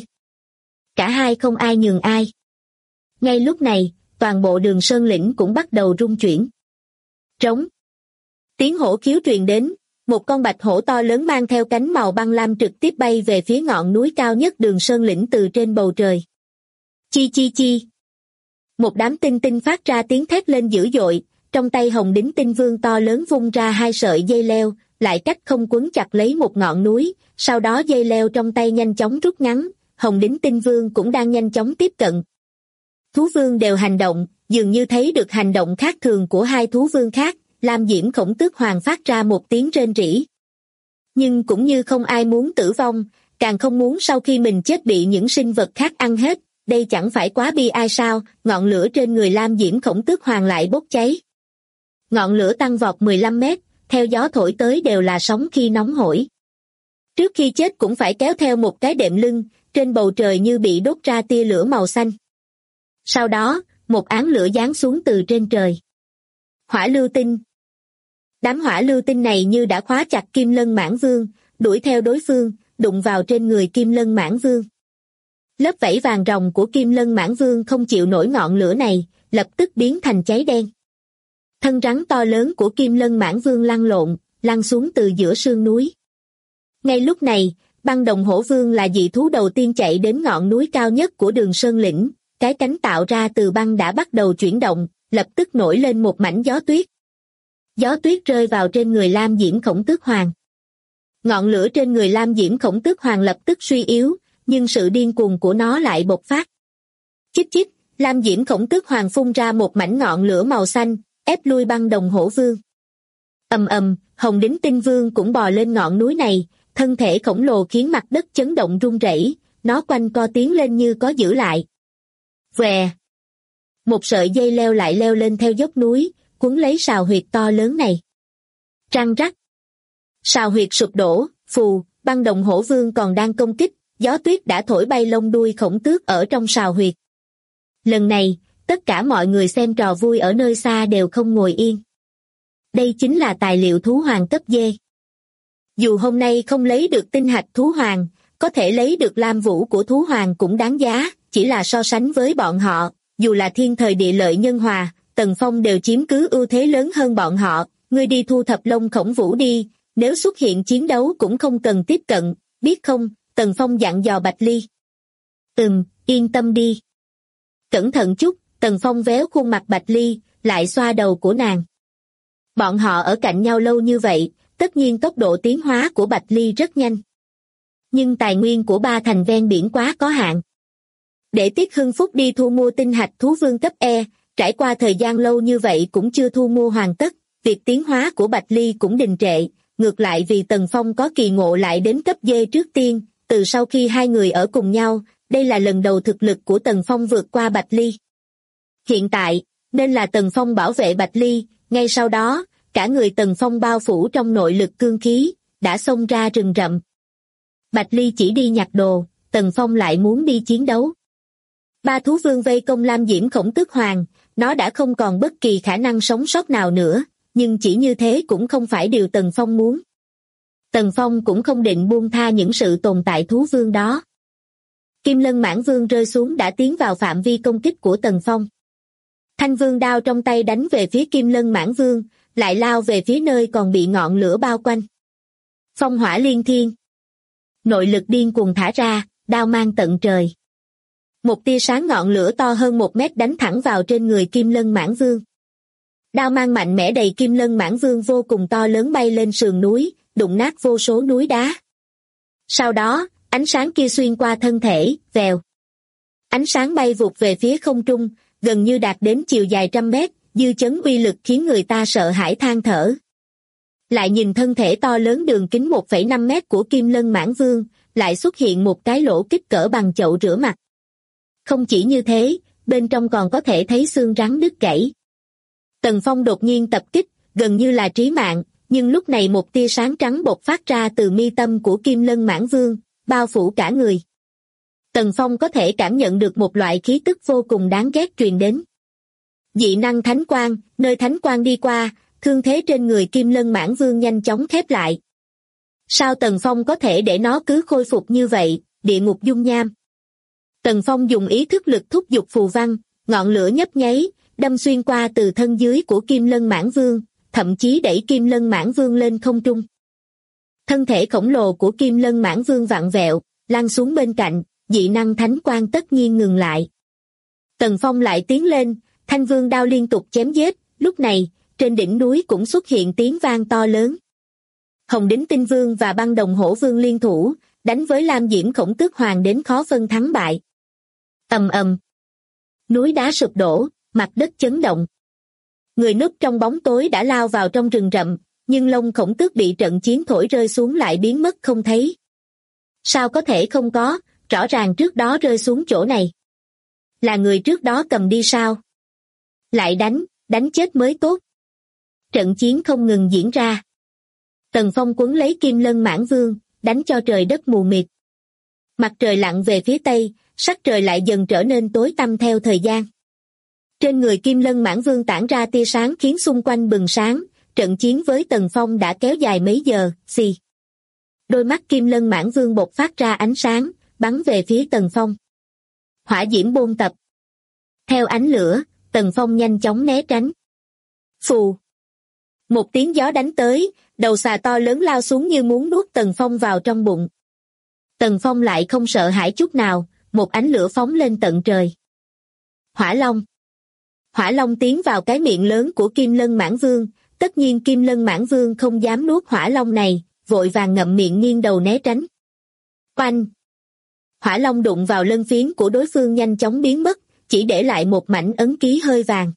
Cả hai không ai nhường ai. Ngay lúc này, toàn bộ Đường Sơn lĩnh cũng bắt đầu rung chuyển. Trống. Tiếng hổ khiếu truyền đến, một con bạch hổ to lớn mang theo cánh màu băng lam trực tiếp bay về phía ngọn núi cao nhất Đường Sơn lĩnh từ trên bầu trời. Chi chi chi. Một đám tinh tinh phát ra tiếng thét lên dữ dội, trong tay Hồng Đính Tinh Vương to lớn vung ra hai sợi dây leo, lại cách không quấn chặt lấy một ngọn núi, sau đó dây leo trong tay nhanh chóng rút ngắn, Hồng Đính Tinh Vương cũng đang nhanh chóng tiếp cận. Thú vương đều hành động, dường như thấy được hành động khác thường của hai thú vương khác, Lam Diễm Khổng Tước Hoàng phát ra một tiếng rên rỉ. Nhưng cũng như không ai muốn tử vong, càng không muốn sau khi mình chết bị những sinh vật khác ăn hết, đây chẳng phải quá bi ai sao, ngọn lửa trên người Lam Diễm Khổng Tước Hoàng lại bốc cháy. Ngọn lửa tăng vọt 15 mét, theo gió thổi tới đều là sóng khi nóng hổi. Trước khi chết cũng phải kéo theo một cái đệm lưng, trên bầu trời như bị đốt ra tia lửa màu xanh. Sau đó, một áng lửa giáng xuống từ trên trời. Hỏa lưu tinh. Đám hỏa lưu tinh này như đã khóa chặt Kim Lân Mãn Vương, đuổi theo đối phương, đụng vào trên người Kim Lân Mãn Vương. Lớp vảy vàng ròng của Kim Lân Mãn Vương không chịu nổi ngọn lửa này, lập tức biến thành cháy đen. Thân rắn to lớn của Kim Lân Mãn Vương lăn lộn, lăn xuống từ giữa sườn núi. Ngay lúc này, Băng Đồng Hổ Vương là dị thú đầu tiên chạy đến ngọn núi cao nhất của Đường Sơn lĩnh, cái cánh tạo ra từ băng đã bắt đầu chuyển động, lập tức nổi lên một mảnh gió tuyết. Gió tuyết rơi vào trên người Lam Diễm Khổng Tước Hoàng. Ngọn lửa trên người Lam Diễm Khổng Tước Hoàng lập tức suy yếu, nhưng sự điên cuồng của nó lại bộc phát. Chích chích, Lam Diễm Khổng Tước Hoàng phun ra một mảnh ngọn lửa màu xanh, ép lui Băng Đồng Hổ Vương. Ầm ầm, Hồng Đính Tinh Vương cũng bò lên ngọn núi này, thân thể khổng lồ khiến mặt đất chấn động rung rẩy, nó quanh co tiến lên như có giữ lại. Vè. Một sợi dây leo lại leo lên theo dốc núi, quấn lấy sào huyệt to lớn này. Răng rắc. Sào huyệt sụp đổ, phù, Băng Đồng Hổ Vương còn đang công kích, gió tuyết đã thổi bay lông đuôi khổng tước ở trong sào huyệt. Lần này, tất cả mọi người xem trò vui ở nơi xa đều không ngồi yên. Đây chính là tài liệu thú hoàng cấp D. Dù hôm nay không lấy được tinh hạch thú hoàng, có thể lấy được lam vũ của thú hoàng cũng đáng giá, chỉ là so sánh với bọn họ, dù là thiên thời địa lợi nhân hòa, Tần Phong đều chiếm cứ ưu thế lớn hơn bọn họ, ngươi đi thu thập lông khổng vũ đi, nếu xuất hiện chiến đấu cũng không cần tiếp cận, biết không, Tần Phong dặn dò Bạch Ly. Yên tâm đi. Cẩn thận chút, Tần Phong véo khuôn mặt Bạch Ly, lại xoa đầu của nàng. Bọn họ ở cạnh nhau lâu như vậy, tất nhiên tốc độ tiến hóa của Bạch Ly rất nhanh. Nhưng tài nguyên của ba thành ven biển quá có hạn. Để Tiết Hưng Phúc đi thu mua tinh hạch thú vương cấp E, trải qua thời gian lâu như vậy cũng chưa thu mua hoàn tất, việc tiến hóa của Bạch Ly cũng đình trệ, ngược lại vì Tần Phong có kỳ ngộ lại đến cấp D trước tiên, từ sau khi hai người ở cùng nhau, đây là lần đầu thực lực của Tần Phong vượt qua Bạch Ly. Hiện tại, nên là Tần Phong bảo vệ Bạch Ly, ngay sau đó, cả người Tần Phong bao phủ trong nội lực cương khí, đã xông ra rừng rậm. Bạch Ly chỉ đi nhặt đồ, Tần Phong lại muốn đi chiến đấu. Ba thú vương vây công Lam Diễm Khổng Tước Hoàng, nó đã không còn bất kỳ khả năng sống sót nào nữa, nhưng chỉ như thế cũng không phải điều Tần Phong muốn. Tần Phong cũng không định buông tha những sự tồn tại thú vương đó. Kim Lân Mãn Vương rơi xuống đã tiến vào phạm vi công kích của Tần Phong. Thanh vương đao trong tay đánh về phía Kim Lân Mãn Vương, lại lao về phía nơi còn bị ngọn lửa bao quanh. Phong hỏa liên thiên. Nội lực điên cuồng thả ra, đao mang tận trời. Một tia sáng ngọn lửa to hơn 1 mét đánh thẳng vào trên người Kim Lân Mãn Vương. Đao mang mạnh mẽ đầy Kim Lân Mãn Vương vô cùng to lớn bay lên sườn núi, đụng nát vô số núi đá. Sau đó, ánh sáng kia xuyên qua thân thể, vèo. Ánh sáng bay vụt về phía không trung, gần như đạt đến chiều dài 100 mét, dư chấn uy lực khiến người ta sợ hãi than thở. Lại nhìn thân thể to lớn đường kính 1,5 mét của Kim Lân Mãng Vương, lại xuất hiện một cái lỗ kích cỡ bằng chậu rửa mặt. Không chỉ như thế, bên trong còn có thể thấy xương rắn đứt gãy. Tần Phong đột nhiên tập kích, gần như là trí mạng, nhưng lúc này một tia sáng trắng bộc phát ra từ mi tâm của Kim Lân Mãng Vương, bao phủ cả người. Tần Phong có thể cảm nhận được một loại khí tức vô cùng đáng ghét truyền đến. Dị năng thánh quang, nơi thánh quang đi qua, thương thế trên người Kim Lân Mãng Vương nhanh chóng khép lại. Sao Tần Phong có thể để nó cứ khôi phục như vậy, địa ngục dung nham? Tần Phong dùng ý thức lực thúc giục phù văn, ngọn lửa nhấp nháy, đâm xuyên qua từ thân dưới của Kim Lân Mãng Vương, thậm chí đẩy Kim Lân Mãng Vương lên không trung. Thân thể khổng lồ của Kim Lân Mãng Vương vặn vẹo, lăn xuống bên cạnh, dị năng thánh quang tất nhiên ngừng lại. Tần Phong lại tiến lên, thanh vương đao liên tục chém giết, lúc này, trên đỉnh núi cũng xuất hiện tiếng vang to lớn. Hồng Đính Tinh Vương và Băng Đồng Hổ Vương liên thủ, đánh với Lam Diễm Khổng Tước Hoàng đến khó phân thắng bại. Ầm ầm. Núi đá sụp đổ, mặt đất chấn động. Người núp trong bóng tối đã lao vào trong rừng rậm, nhưng lông khổng tước bị trận chiến thổi rơi xuống lại biến mất không thấy. Sao có thể không có, rõ ràng trước đó rơi xuống chỗ này. Là người trước đó cầm đi sao? Lại đánh chết mới tốt. Trận chiến không ngừng diễn ra. Tần Phong quấn lấy Kim Lân Mãng Vương, đánh cho trời đất mù mịt. Mặt trời lặn về phía tây, sắc trời lại dần trở nên tối tăm theo thời gian. Trên người Kim Lân Mãng Vương tản ra tia sáng khiến xung quanh bừng sáng, trận chiến với Tần Phong đã kéo dài mấy giờ, xì. Đôi mắt Kim Lân Mãng Vương bộc phát ra ánh sáng, bắn về phía Tần Phong. Hỏa diễm bôn tập. Theo ánh lửa, Tần Phong nhanh chóng né tránh. Phù. Một tiếng gió đánh tới, đầu xà to lớn lao xuống như muốn nuốt Tần Phong vào trong bụng. Tần Phong lại không sợ hãi chút nào, một ánh lửa phóng lên tận trời. Hỏa Long. Hỏa Long tiến vào cái miệng lớn của Kim Lân Mãng Vương, tất nhiên Kim Lân Mãng Vương không dám nuốt Hỏa Long này, vội vàng ngậm miệng nghiêng đầu né tránh. Oanh! Hỏa Long đụng vào lân phiến của đối phương nhanh chóng biến mất, chỉ để lại một mảnh ấn ký hơi vàng.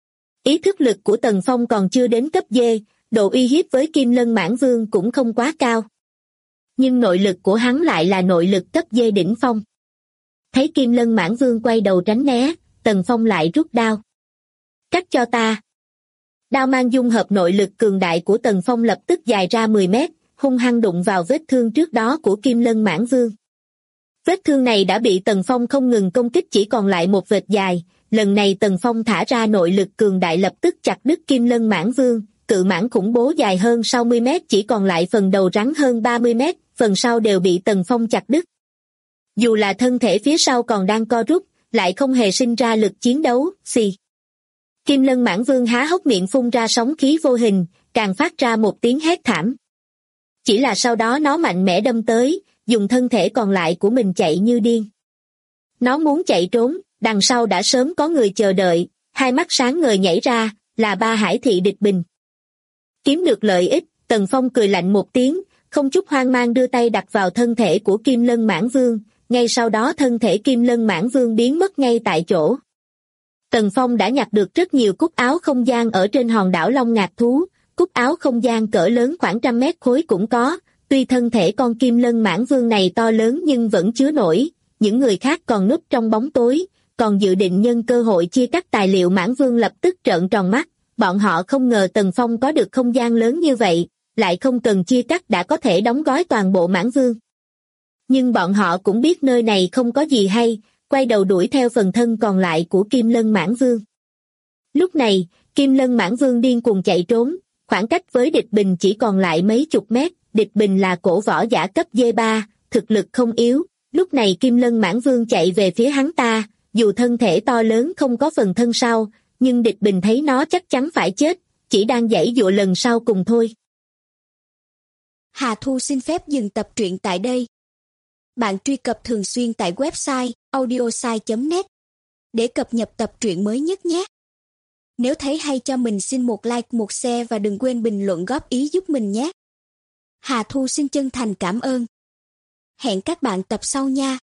Ý thức lực của Tần Phong còn chưa đến cấp D, độ uy hiếp với Kim Lân Mãng Vương cũng không quá cao. Nhưng nội lực của hắn lại là nội lực cấp D đỉnh phong. Thấy Kim Lân Mãng Vương quay đầu tránh né, Tần Phong lại rút đao. Cắt cho ta. Đao mang dung hợp nội lực cường đại của Tần Phong lập tức dài ra 10 mét, hung hăng đụng vào vết thương trước đó của Kim Lân Mãng Vương. Vết thương này đã bị Tần Phong không ngừng công kích chỉ còn lại một vệt dài, lần này Tần Phong thả ra nội lực cường đại lập tức chặt đứt Kim Lân Mãng Vương, cự mãng khủng bố dài hơn 60 mét chỉ còn lại phần đầu rắn hơn 30 mét, phần sau đều bị Tần Phong chặt đứt. Dù là thân thể phía sau còn đang co rút, lại không hề sinh ra lực chiến đấu, xì. Kim Lân Mãng Vương há hốc miệng phun ra sóng khí vô hình, càng phát ra một tiếng hét thảm. Chỉ là sau đó nó mạnh mẽ đâm tới, dùng thân thể còn lại của mình chạy như điên. Nó muốn chạy trốn, đằng sau đã sớm có người chờ đợi, hai mắt sáng ngời nhảy ra, là ba hải thị địch bình. Kiếm được lợi ích, Tần Phong cười lạnh một tiếng, không chút hoang mang đưa tay đặt vào thân thể của Kim Lân Mãng Vương, ngay sau đó thân thể Kim Lân Mãng Vương biến mất ngay tại chỗ. Tần Phong đã nhặt được rất nhiều cúc áo không gian ở trên hòn đảo Long Ngạc Thú, cúc áo không gian cỡ lớn khoảng 100 mét khối cũng có, tuy thân thể con Kim Lân Mãng Vương này to lớn nhưng vẫn chứa nổi, những người khác còn núp trong bóng tối, còn dự định nhân cơ hội chia cắt tài liệu. Mãng Vương lập tức trợn tròn mắt, bọn họ không ngờ Tần Phong có được không gian lớn như vậy, lại không cần chia cắt đã có thể đóng gói toàn bộ Mãng Vương. Nhưng bọn họ cũng biết nơi này không có gì hay, quay đầu đuổi theo phần thân còn lại của Kim Lân Mãng Vương. Lúc này, Kim Lân Mãng Vương điên cuồng chạy trốn, khoảng cách với địch bình chỉ còn lại mấy chục mét, địch bình là cổ võ giả cấp D3, thực lực không yếu, lúc này Kim Lân Mãng Vương chạy về phía hắn ta, dù thân thể to lớn không có phần thân sau, nhưng địch bình thấy nó chắc chắn phải chết, chỉ đang giãy giụa lần sau cùng thôi. Hà Thu xin phép dừng tập truyện tại đây. Bạn truy cập thường xuyên tại website audiosai.net để cập nhật tập truyện mới nhất nhé. Nếu thấy hay cho mình xin một like, một share và đừng quên bình luận góp ý giúp mình nhé. Hà Thu xin chân thành cảm ơn. Hẹn các bạn tập sau nha.